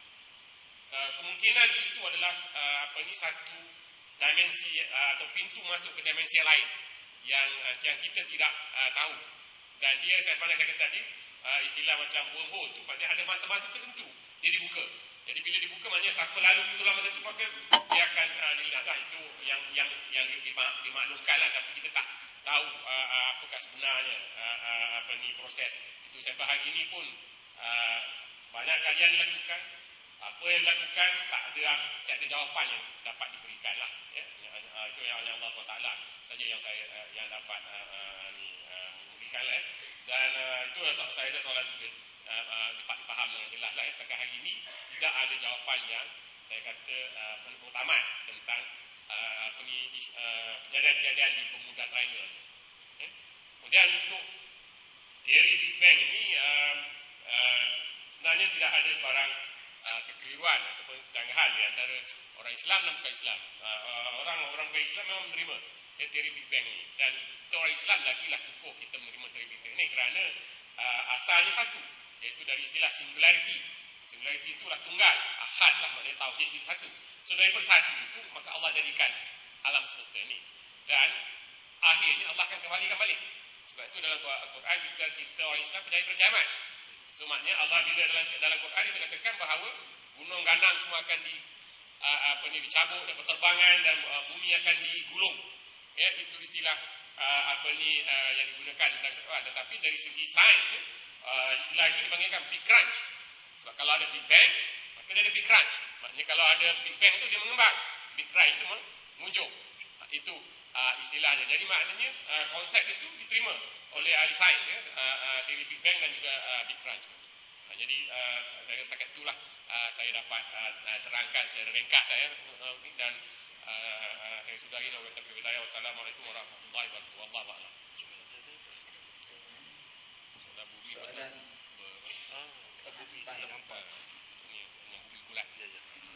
S3: uh, kemungkinan itu adalah uh, apa ini satu dimensi uh, atau pintu masuk ke dimensi lain yang uh, yang kita tidak uh, tahu. Dan dia saya pandang saya kata tadi uh, istilah macam wormhole tu, maknanya ada masa-masa tertentu dia dibuka. Jadi bila dibuka maknanya siapa lalu betul masa itu maka dia akan uh, dilihat lah, itu yang yang yang dimaklumkan lah, tapi kita tak tahu uh, uh, apakah sebenarnya uh, uh, apa ni proses itu. Saya faham ini pun uh, banyak kajian dilakukan, apa yang dilakukan tak ada tak ada jawapan yang dapat diberikan lah ya. Uh, itu yang Allah subhanahu wa taala saja yang saya uh, yang dapat uh, uh, ni, uh, memberikan lah, eh. Dan uh, itu saya rasa soalan itu uh, uh, dapat dipaham dengan jelas lah, eh. Setakat hari ini tidak ada jawapan yang saya kata uh, utama tentang uh, apa ni uh, kejadian-kejadian di Bermuda Triangle. Eh. Kemudian untuk teori Big Bang ini uh, uh, sebenarnya tidak ada sebarang Uh, kekeliruan ataupun kecanggahan di antara orang Islam dan bukan Islam. Uh, orang-orang bukan Islam memang menerima ya, teori Big Bang ini. Dan orang Islam lagilah kukuh kita menerima teori Big Bang ini kerana uh, asalnya satu, iaitu dari istilah singularity. Singularity itulah tunggal, ahad lah, maknanya tauhid itu satu. So daripada satu itu maka Allah jadikan alam semesta ini. Dan akhirnya Allah akan kembalikan balik. Sebab itu dalam Al-Quran kita, kita orang Islam percaya pada kiamat. So maknanya Allah bila dalam dalam Quran dia katakan bahawa gunung ganang semua akan di uh, apa ni dicabut dan berterbangan dan uh, bumi akan digulung. Ya, itu istilah uh, apa ni uh, yang digunakan dalam ketuan. Tetapi dari segi sains ni, uh, istilah itu dipanggilkan Big Crunch. Sebab kalau ada Big Bang, maka dia ada Big Crunch. Maknanya kalau ada Big Bang itu dia mengembang, Big Crunch itu mengunjung. Uh, itu uh, istilahnya. Jadi maknanya uh, konsep itu diterima oleh ahli sains, ya, uh, uh, dari Big Bang dan juga uh, Big Crunch. Uh, jadi uh, saya setakat itulah uh, saya dapat uh, terangkan secara ringkas saya uh, dan uh, uh, saya sudahi dengan wilayah. Wassalamualaikum warahmatullahi wabarakatuh. Wallahu a'lam. Soalan bumi
S2: Soalan
S3: ah, bumi nampak. Ini yang bumi bulat je.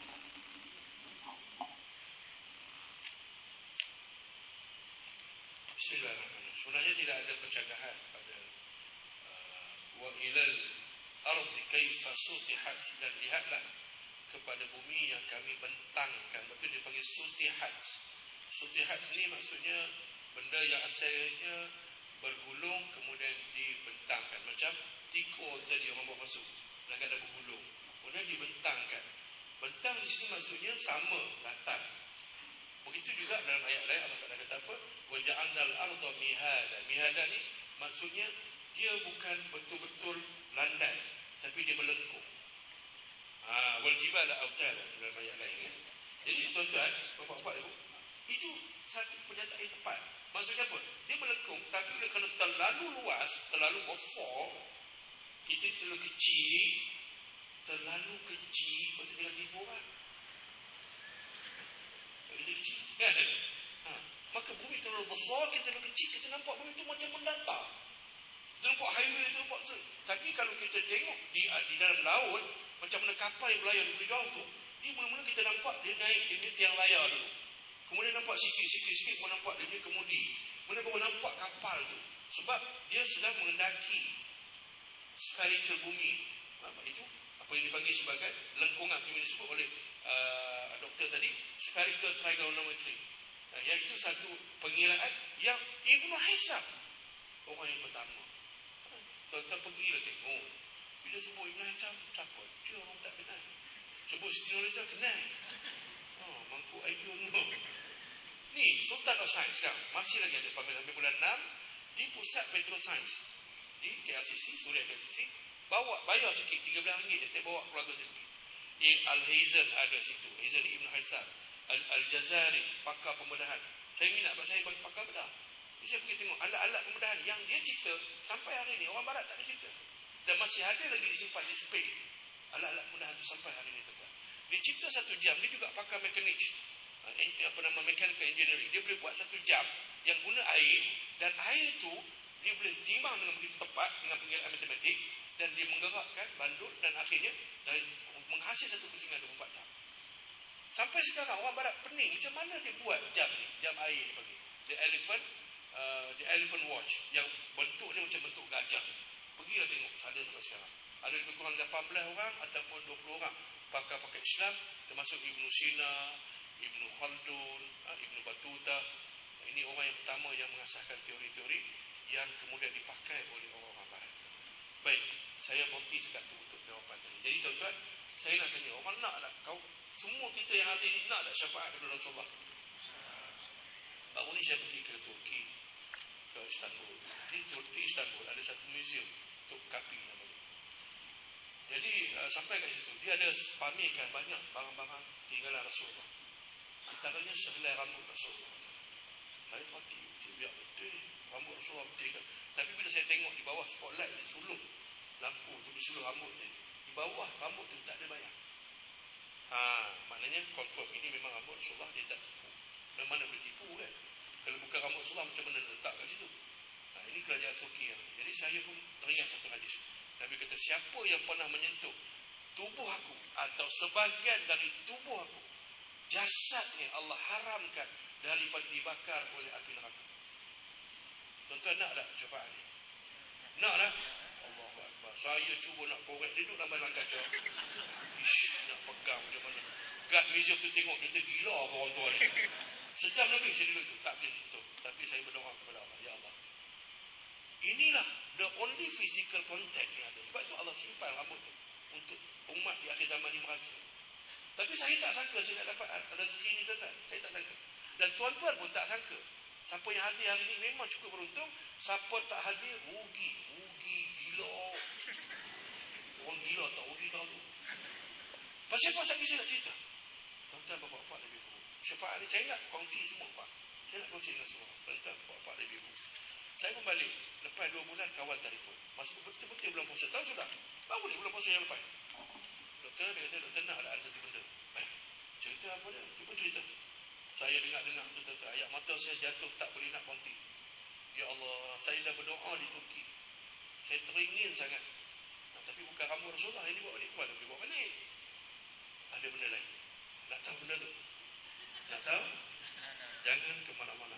S4: Bismillahirrahmanirrahim. Sebenarnya tidak ada pencegahan pada uh, wa ilal ardi kaifa sutihat, dan lihatlah kepada bumi yang kami bentangkan. Betul dipanggil sutihat. Sutihat ini maksudnya benda yang asalnya bergulung kemudian dibentangkan, macam tikus tadi orang bawa masuk dan ada bergulung kemudian dibentangkan. Bentang di sini maksudnya sama rata. Begitu juga dalam ayat lain Allah Taala kata apa? Wa ja'alnal arda mihada. Mihada ni maksudnya dia bukan betul-betul landai, tapi dia melengkung. Ah, wal jibala autada dalam ayat lain. Ya? Jadi tuan-tuan, bapak-bapak ibu, itu satu pernyataan yang tepat. Maksudnya apa? Dia melengkung, tapi dia kerana terlalu luas, terlalu besar, kita terlalu kecil, terlalu kecil, lepas tinggal tipu orang. Kita kecil, kan? Ha. Maka bumi terlalu besar, kita terlalu kecil, kita nampak bumi itu macam mendatar. Kita nampak highway, kita nampak tu. Tapi kalau kita tengok di, di dalam laut, macam mana kapal yang berlayar di jauh tu, dia mula-mula kita nampak dia naik, dia naik tiang layar dulu. Kemudian nampak sikit-sikit-sikit pun nampak dia punya kemudi. Kemudian baru nampak kapal tu. Sebab dia sedang mengendaki spherical bumi. Apa itu? Apa yang dipanggil sebagai lengkungan, yang disebut oleh uh, doktor tadi, spherical trigonometry. Nah, iaitu satu pengiraan yang Ibnu Hisam orang yang pertama. Tuan-tuan pergilah tengok. Bila sebut Ibnu Hisam, siapa? Dia orang tak kenal. Sebut Siti Nurhaliza kenal. Oh, mangkuk Aidun tu. Ni, Sultan of Science sekarang. Masih lagi ada pameran sampai bulan enam di Pusat Petrosains di K L C C, Suria K L C C. Bawa, bayar sikit, tiga belas ringgit. Saya bawa keluarga saya pergi. Eh, Al-Hazen ada situ. Hazen Ibn Hisam. Al-Jazari, pakar pembedahan. Saya minat sebab saya bagi pakar bedah. Jadi saya pergi tengok alat-alat pembedahan yang dia cipta sampai hari ini. Orang barat tak ada cipta. Dan masih ada lagi disimpan di Spain. Alat-alat pembedahan itu sampai hari ini. Tuan. Dia cipta satu jam. Dia juga pakar mekanik. Apa nama mechanical engineering. Dia boleh buat satu jam yang guna air. Dan air itu dia boleh timbang dengan begitu tepat dengan pengiraan matematik. Dan dia menggerakkan bandul dan akhirnya dari menghasil satu kesingan dua puluh empat jam. Sampai sekarang orang barat pening macam mana dia buat jam ni, jam air ni panggil. The elephant uh, the elephant watch yang bentuk ni macam bentuk gajah. Pergilah tengok, ada sampai sekarang. Ada lebih kurang lapan belas orang ataupun dua puluh orang pakar-pakar Islam termasuk Ibnu Sina, Ibnu Khaldun, uh, Ibnu Battuta. Ini orang yang pertama yang mengasaskan teori-teori yang kemudian dipakai oleh orang-orang barat. Baik, saya berhenti sekat tu untuk jawapan tadi. Jadi tuan-tuan, saya nak tanya, orang nak tak kau semua kita yang ada ini nak tak syafaat daripada Rasulullah? Baru ni saya pergi ke Turki, ke Istanbul. Di Turki, Istanbul ada satu museum untuk kapi namanya. Jadi uh, sampai kat situ, dia ada pamerkan banyak barang-barang tinggalan Rasulullah. Antaranya sehelai rambut Rasulullah. Saya hati, dia biar betul rambut Rasulullah betul kan. Tapi bila saya tengok di bawah spotlight di sulung lampu tu, di sulung rambut tu, di bawah rambut tu tak ada bayang. Ha, maknanya confirm ini memang rambut Rasulullah, dia tak tipu. Dan mana boleh tipu kan? Kalau bukan rambut Rasulullah, macam mana letak kat situ? Ha, ini kerajaan Turki yang. Jadi saya pun teringat satu hadis. Nabi kata, siapa yang pernah menyentuh tubuh aku atau sebahagian dari tubuh aku, jasadnya Allah haramkan daripada dibakar oleh api neraka. Tuan-tuan nak tak syafaat ni? Nak tak? Allahu Akbar. Saya cuba nak korek, dia duduk dalam balang kaca. Ish, nak pegang macam mana. Guard museum tu tengok, kita gila apa orang tua ni. Sejam lebih saya duduk tu, tak boleh sentuh. Tapi saya berdoa kepada Allah, ya Allah, inilah the only physical contact yang ada. Sebab tu Allah simpan rambut tu untuk umat di akhir zaman ni merasa. Tapi saya tak sangka saya nak dapat rezeki ni, tuan-tuan. Saya tak sangka. Dan tuan-tuan pun tak sangka. Siapa yang hadir hari ini memang cukup beruntung. Siapa tak hadir, rugi. Rugi gila. Orang gila tak rugi tahu tu. Pasal apa saya nak cerita? Tuan-tuan, bapak-bapak dan ibu. Syafaat ni saya nak kongsi semua, Pak. Saya nak kongsi dengan semua. Tuan-tuan, bapak-bapak dan ibu. Saya pun balik. Lepas dua bulan, kawan telefon. Masa betul-betul bulan puasa. Tahu sudah? Baru ni bulan puasa yang lepas. Doktor, dia kata, doktor nak ada satu benda. Baik. Cerita apa dia? Dia pun cerita. Saya dengar-dengar tu, ayat mata saya jatuh, tak boleh nak berhenti. Ya Allah, saya dah berdoa di Turki. Saya teringin sangat. Nah, tapi bukan rambut Rasulullah yang dibawa balik. Tuan, dia bawa balik. Ada benda lain. Nak tahu benda tu? Nak tahu? Jangan ke mana-mana.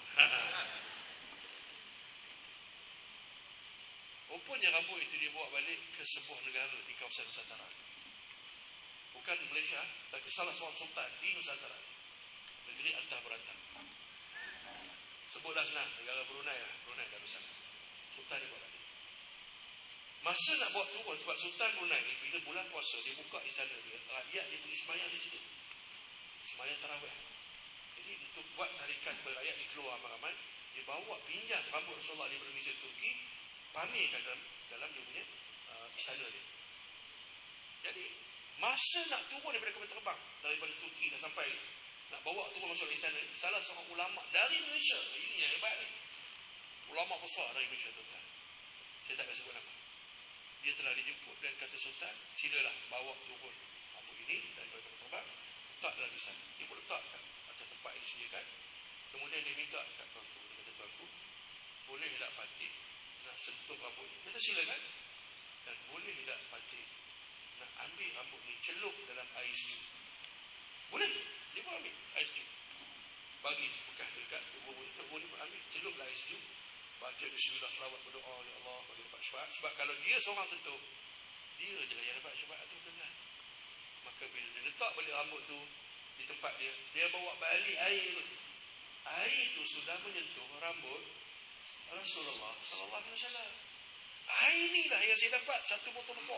S4: Rupanya rambut itu dibawa balik ke sebuah negara di kawasan Nusantara. Bukan di Malaysia, tapi salah seorang sultan di Nusantara. Negeri Antah Berantak. Sebutlah senang, negara Brunei lah. Brunei Darussalam. Sultan dia buat lagi. Masa nak bawa turun, sebab Sultan Brunei ni, bila bulan puasa, dia buka istana dia, rakyat dia pergi semayang di situ. Semayang tarawih. Jadi untuk buat tarikan kepada rakyat, dia keluar ramai-ramai, dia bawa pinjam rambut Rasulullah daripada Mesir Turki, pamerkan dalam, dalam dia punya uh, istana dia. Jadi, masa nak turun daripada kapal terbang, daripada Turki dah sampai, nak bawa turun masuk istana, salah seorang ulama dari Malaysia, ini yang hebat ni, ulama besar dari Malaysia, tuan-tuan. Saya tak akan sebut nama. Dia telah dijemput dan kata Sultan, silalah bawa turun rambut ini daripada kapal terbang, letak dalam istana. Dia pun letak kat atas tempat yang disediakan. Kemudian dia minta kat tuanku, dia kata, tuanku, boleh tak Patih nak sentuh rambut ni? Dia kata, silakan. Dan boleh tak Patih nak ambil rambut ni, celup dalam air sejuk? Boleh. Dia pun ambil air sejuk, bagi bekas dekat tubuh ni, tubuh ni pun ambil, celup dalam air sejuk, baca bismillah, selawat, berdoa, ya Allah, bagi dapat syafaat. Sebab kalau dia seorang sentuh, dia je lah yang dapat syafaat tu, tuan-tuan. Maka bila dia letak balik rambut tu di tempat dia, dia bawa balik air. Air tu sudah menyentuh rambut Rasulullah sallallahu alaihi wasallam. Air inilah yang saya dapat satu botol besar.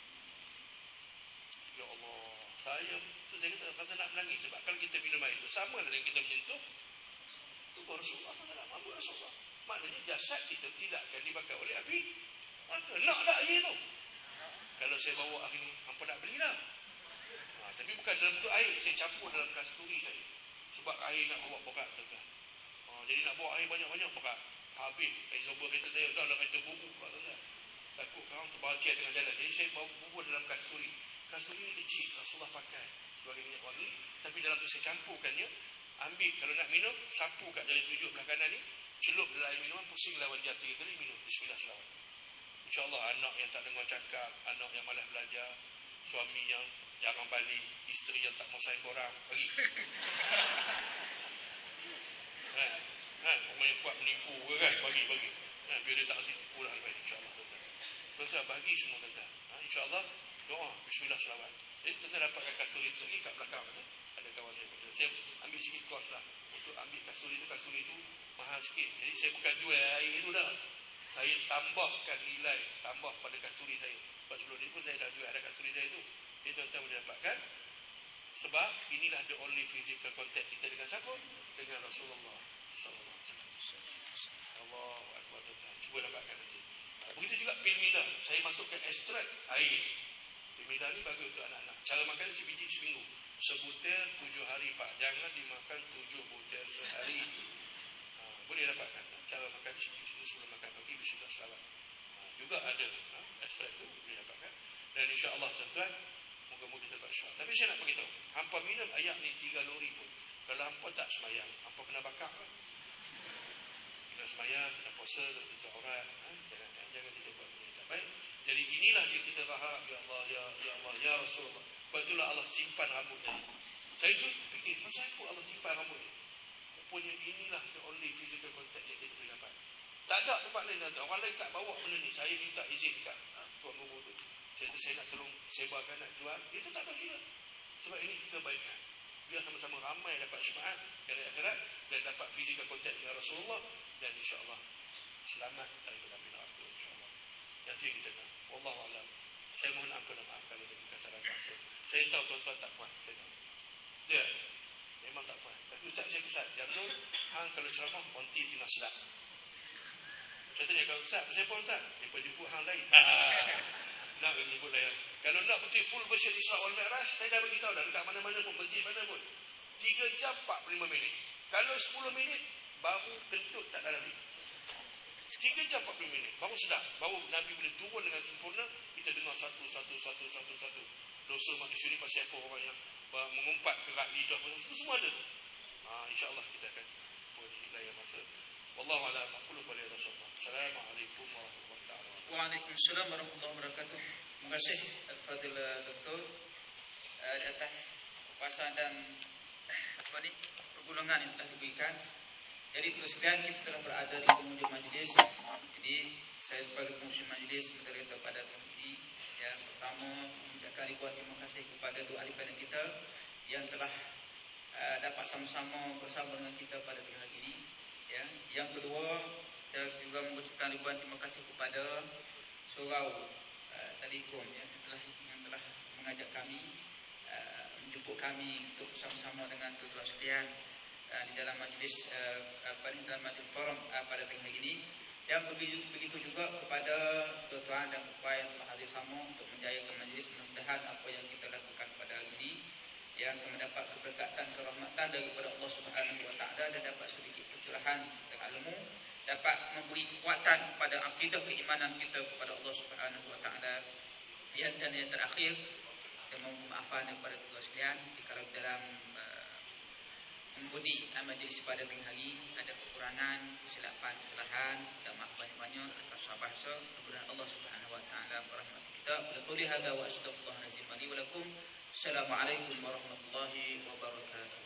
S4: Ya Allah, saya tu saya kata rasa nak menangis. Sebab kalau kita minum air itu sama dengan kita menyentuh tubuh Rasulullah sallallahu alaihi wasallam, rambut Rasulullah. Maknanya jasad kita tidak akan dibakar oleh api. Maka nak tak air tu? Kalau saya bawa hari ni, hampa nak beli dah. Ha, tapi bukan dalam bentuk air, saya campur dalam kasturi saya. Sebab air nak bawa berat, tuan-tuan. Ha, jadi nak bawa air banyak-banyak berat. Habis, air sober kereta saya, dah dalam kereta bubur pula, tuan-tuan. Takut orang terbaca tengah jalan. Jadi saya bawa bubur dalam kasturi. Kasturi ni kecil, Rasulullah pakai sebagai minyak wangi. Tapi dalam tu saya campurkannya. Ambil, kalau nak minum, sapu kat jari tujuh belah kanan ni. Celup dalam air minuman, pusing lawan jam tiga kali, minum. Bismillah, selawat. InsyaAllah anak yang tak dengar cakap, anak yang malas belajar, suami yang jarang balik, isteri yang tak mau sayang korang, bagi. Ha, ha, orang yang kuat menipu ke kan, bagi, bagi. Ha, biar dia tak nanti tipu lah, insyaAllah. Tuan-tuan, bagi semua tuan-tuan. Ha, InsyaAllah, doa, bismillah, selawat. Jadi tuan-tuan dapatkan kasur itu lagi kat belakang. Ha? Ada kawan saya. Saya ambil sikit kos lah. Untuk ambil kasur itu, kasur itu mahal sikit. Jadi saya bukan jual air itu dah. Saya tambahkan nilai, tambah pada kasturi saya. Sebab sebelum ni pun saya dah jual ada kasturi saya itu. Jadi tuan-tuan boleh dapatkan. Sebab inilah the only physical contact kita dengan siapa? Dengan Rasulullah sallallahu alaihi wasallam. Allahu Akbar, tuan-tuan. Cuba dapatkan nanti. Begitu juga pil mina. Saya masukkan ekstrak air. Pil mina ni bagi untuk anak-anak. Cara makan sebiji seminggu. Sebutir tujuh hari, Pak. Jangan dimakan tujuh butir sehari. Ha, boleh dapatkan. Cara makan sebiji sebelum makan pagi, bismillah, selawat. Ha, juga ada ha, ekstrak tu boleh dapatkan. Dan insya-Allah tuan-tuan, moga-moga kita dapat syafaat. Tapi saya nak beritahu, hampa minum air ni tiga lori pun. Kalau hampa tak semayang, hampa kena bakar kan? Kena semayang, kena puasa, kena tutup aurat. Ha? Jangan, jangan kita buat benda tak baik. Jadi inilah dia kita berharap, ya Allah, ya, ya Allah, ya Rasulullah. Sebab itulah Allah simpan rambut tadi. Saya dulu fikir, pasal apa Allah simpan rambut ni? Rupanya inilah the only physical contact yang kita boleh dapat. Tak ada tempat lain. Orang lain tak bawa benda ni. Saya minta izin kat ha, tuan guru tu. Saya, saya nak tolong sebarkan, nak jual. Itu tak pasti lah. Sebab ini kebaikan. Biar sama-sama ramai dapat syafaat dari akhirat dan dapat physical contact dengan Rasulullah. Dan insyaAllah selamat daripada api neraka, insyaAllah. Yang itu kita nak. Wallahualam. Saya mohon ampun dan maaf kalau ada kesalahan bahasa. Saya tahu tuan-tuan tak kuat. Saya tahu. Ya. Memang tak puas. Tapi ustaz saya pesan, jangan hang kalau ceramah konti tengah sedap. Saya tanya, kalau ustaz, siapa ustaz? Dia pun jemput hang lain. Nak jemput lain. Kalau nak betul full version Isra wal Mi'raj, saya dah beritahu dah dekat mana-mana pun, masjid mana pun. tiga jam empat puluh lima minit. Kalau sepuluh minit, baru kentut tak dalam ni. tiga jam empat puluh minit, baru sedap. Baru Nabi boleh turun dengan sempurna, kita dengar satu, satu, satu, satu, satu. Dosa manusia ni pasal apa orang yang mengumpat kerak lidah, itu semua ada. Ha, InsyaAllah kita akan pergi layan masa. Wallahu a'lam. Aqulu qawli hadza. Assalamualaikum warahmatullahi wabarakatuh.
S2: Waalaikumsalam warahmatullahi wabarakatuh. Terima kasih Al-Fadhil Doktor uh, di atas kuasa dan apa ni pergulungan yang telah diberikan. Jadi terus sekalian kita telah berada di penghujung majlis. Jadi saya sebagai penghujung majlis moderator pada tahun ini, yang pertama mengucapkan ribuan terima kasih kepada dua ahli panel kita yang telah uh, dapat sama-sama bersama dengan kita pada tengah hari ini. Ya. Yang kedua, saya juga mengucapkan ribuan terima kasih kepada Surau uh, Telekom ya, yang telah yang telah mengajak kami, uh, menjemput kami untuk bersama-sama dengan tuan-tuan sekalian uh, di dalam majlis uh, apa ni dalam majlis forum uh, pada tengah hari ini. Dan begitu, begitu juga kepada tuan-tuan dan puan yang telah hadir sama untuk menjayakan majlis. Mudah-mudahan apa yang kita lakukan pada hari ini yang akan mendapat keberkatan, kerahmatan daripada Allah Subhanahu Wa Taala dan dapat sedikit pencerahan tentang ilmu, dapat memberi kekuatan kepada akidah keimanan kita kepada Allah Subhanahu Wa Taala. Yang dan yang terakhir, saya mohon maafan kepada tuan sekalian kalau dalam uh, mengundi majlis pada tengah hari ada kekurangan, kesilapan, kesalahan, dan maaf banyak-banyak atas bahasa. Mudah-mudahan Allah Subhanahu Wa Taala merahmati kita. Bila quli hadza wa astaghfirullahalazim li wa lakum. Assalamualaikum warahmatullahi wabarakatuh.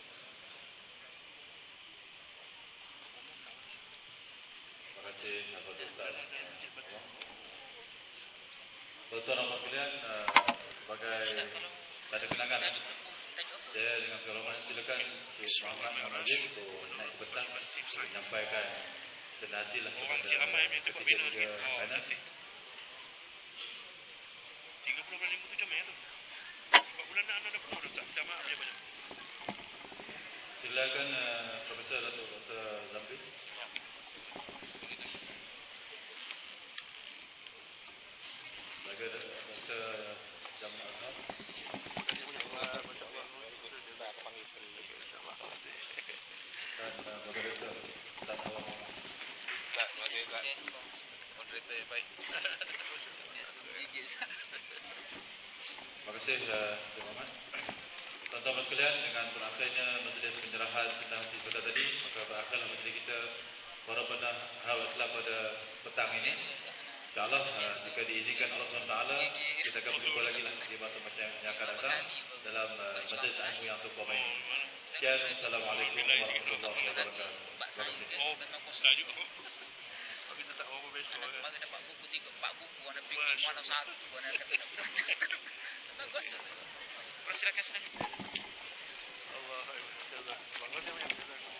S1: Terima kasih kepada Ustaz. Tuan-tuan dan puan sekalian, sebagai tanda kenangan, saya dengan segala hormat silakan Cik Muhammad Muhammad untuk naik ke petang menyampaikan senadilah kepada ketiga-tiga panel.
S4: tiga puluh lima tu jam ya tu. Sebab bulan nak ada penuh dah. Minta maaf dia banyak.
S1: Silakan uh, Profesor Datuk Doktor Zamri. Sebagai Doktor Jamal Azhar. Masya-Allah. Kita panggil sekali lagi insya-Allah. Dan uh, Moderator Ustaz Awang.
S3: Ustaz, terima kasih Ustaz. Moderator yang baik.
S1: Terima kasih uh, Cik Muhammad. Tuan-tuan sekalian, dengan berakhirnya majlis penyerahan tentang hati pada tadi, maka berakhirlah majlis kita pada pada hal Islam pada petang ini. InsyaAllah uh, jika diizinkan Allah subhanahu wa taala, kita akan berjumpa lagi lah di masa-masa yang akan datang dalam uh, majlis ilmu yang sempurna ini. Sekian, Assalamualaikum warahmatullahi wabarakatuh. Terima kasih.
S4: Oh, Ustaz juga. Tapi tak apa besok.
S2: Mari dapat buku tiga, empat buku, ada fikir mana satu, ada kata nak gosok. Silakan silakan.
S4: Allah, Allah. Bangun dia.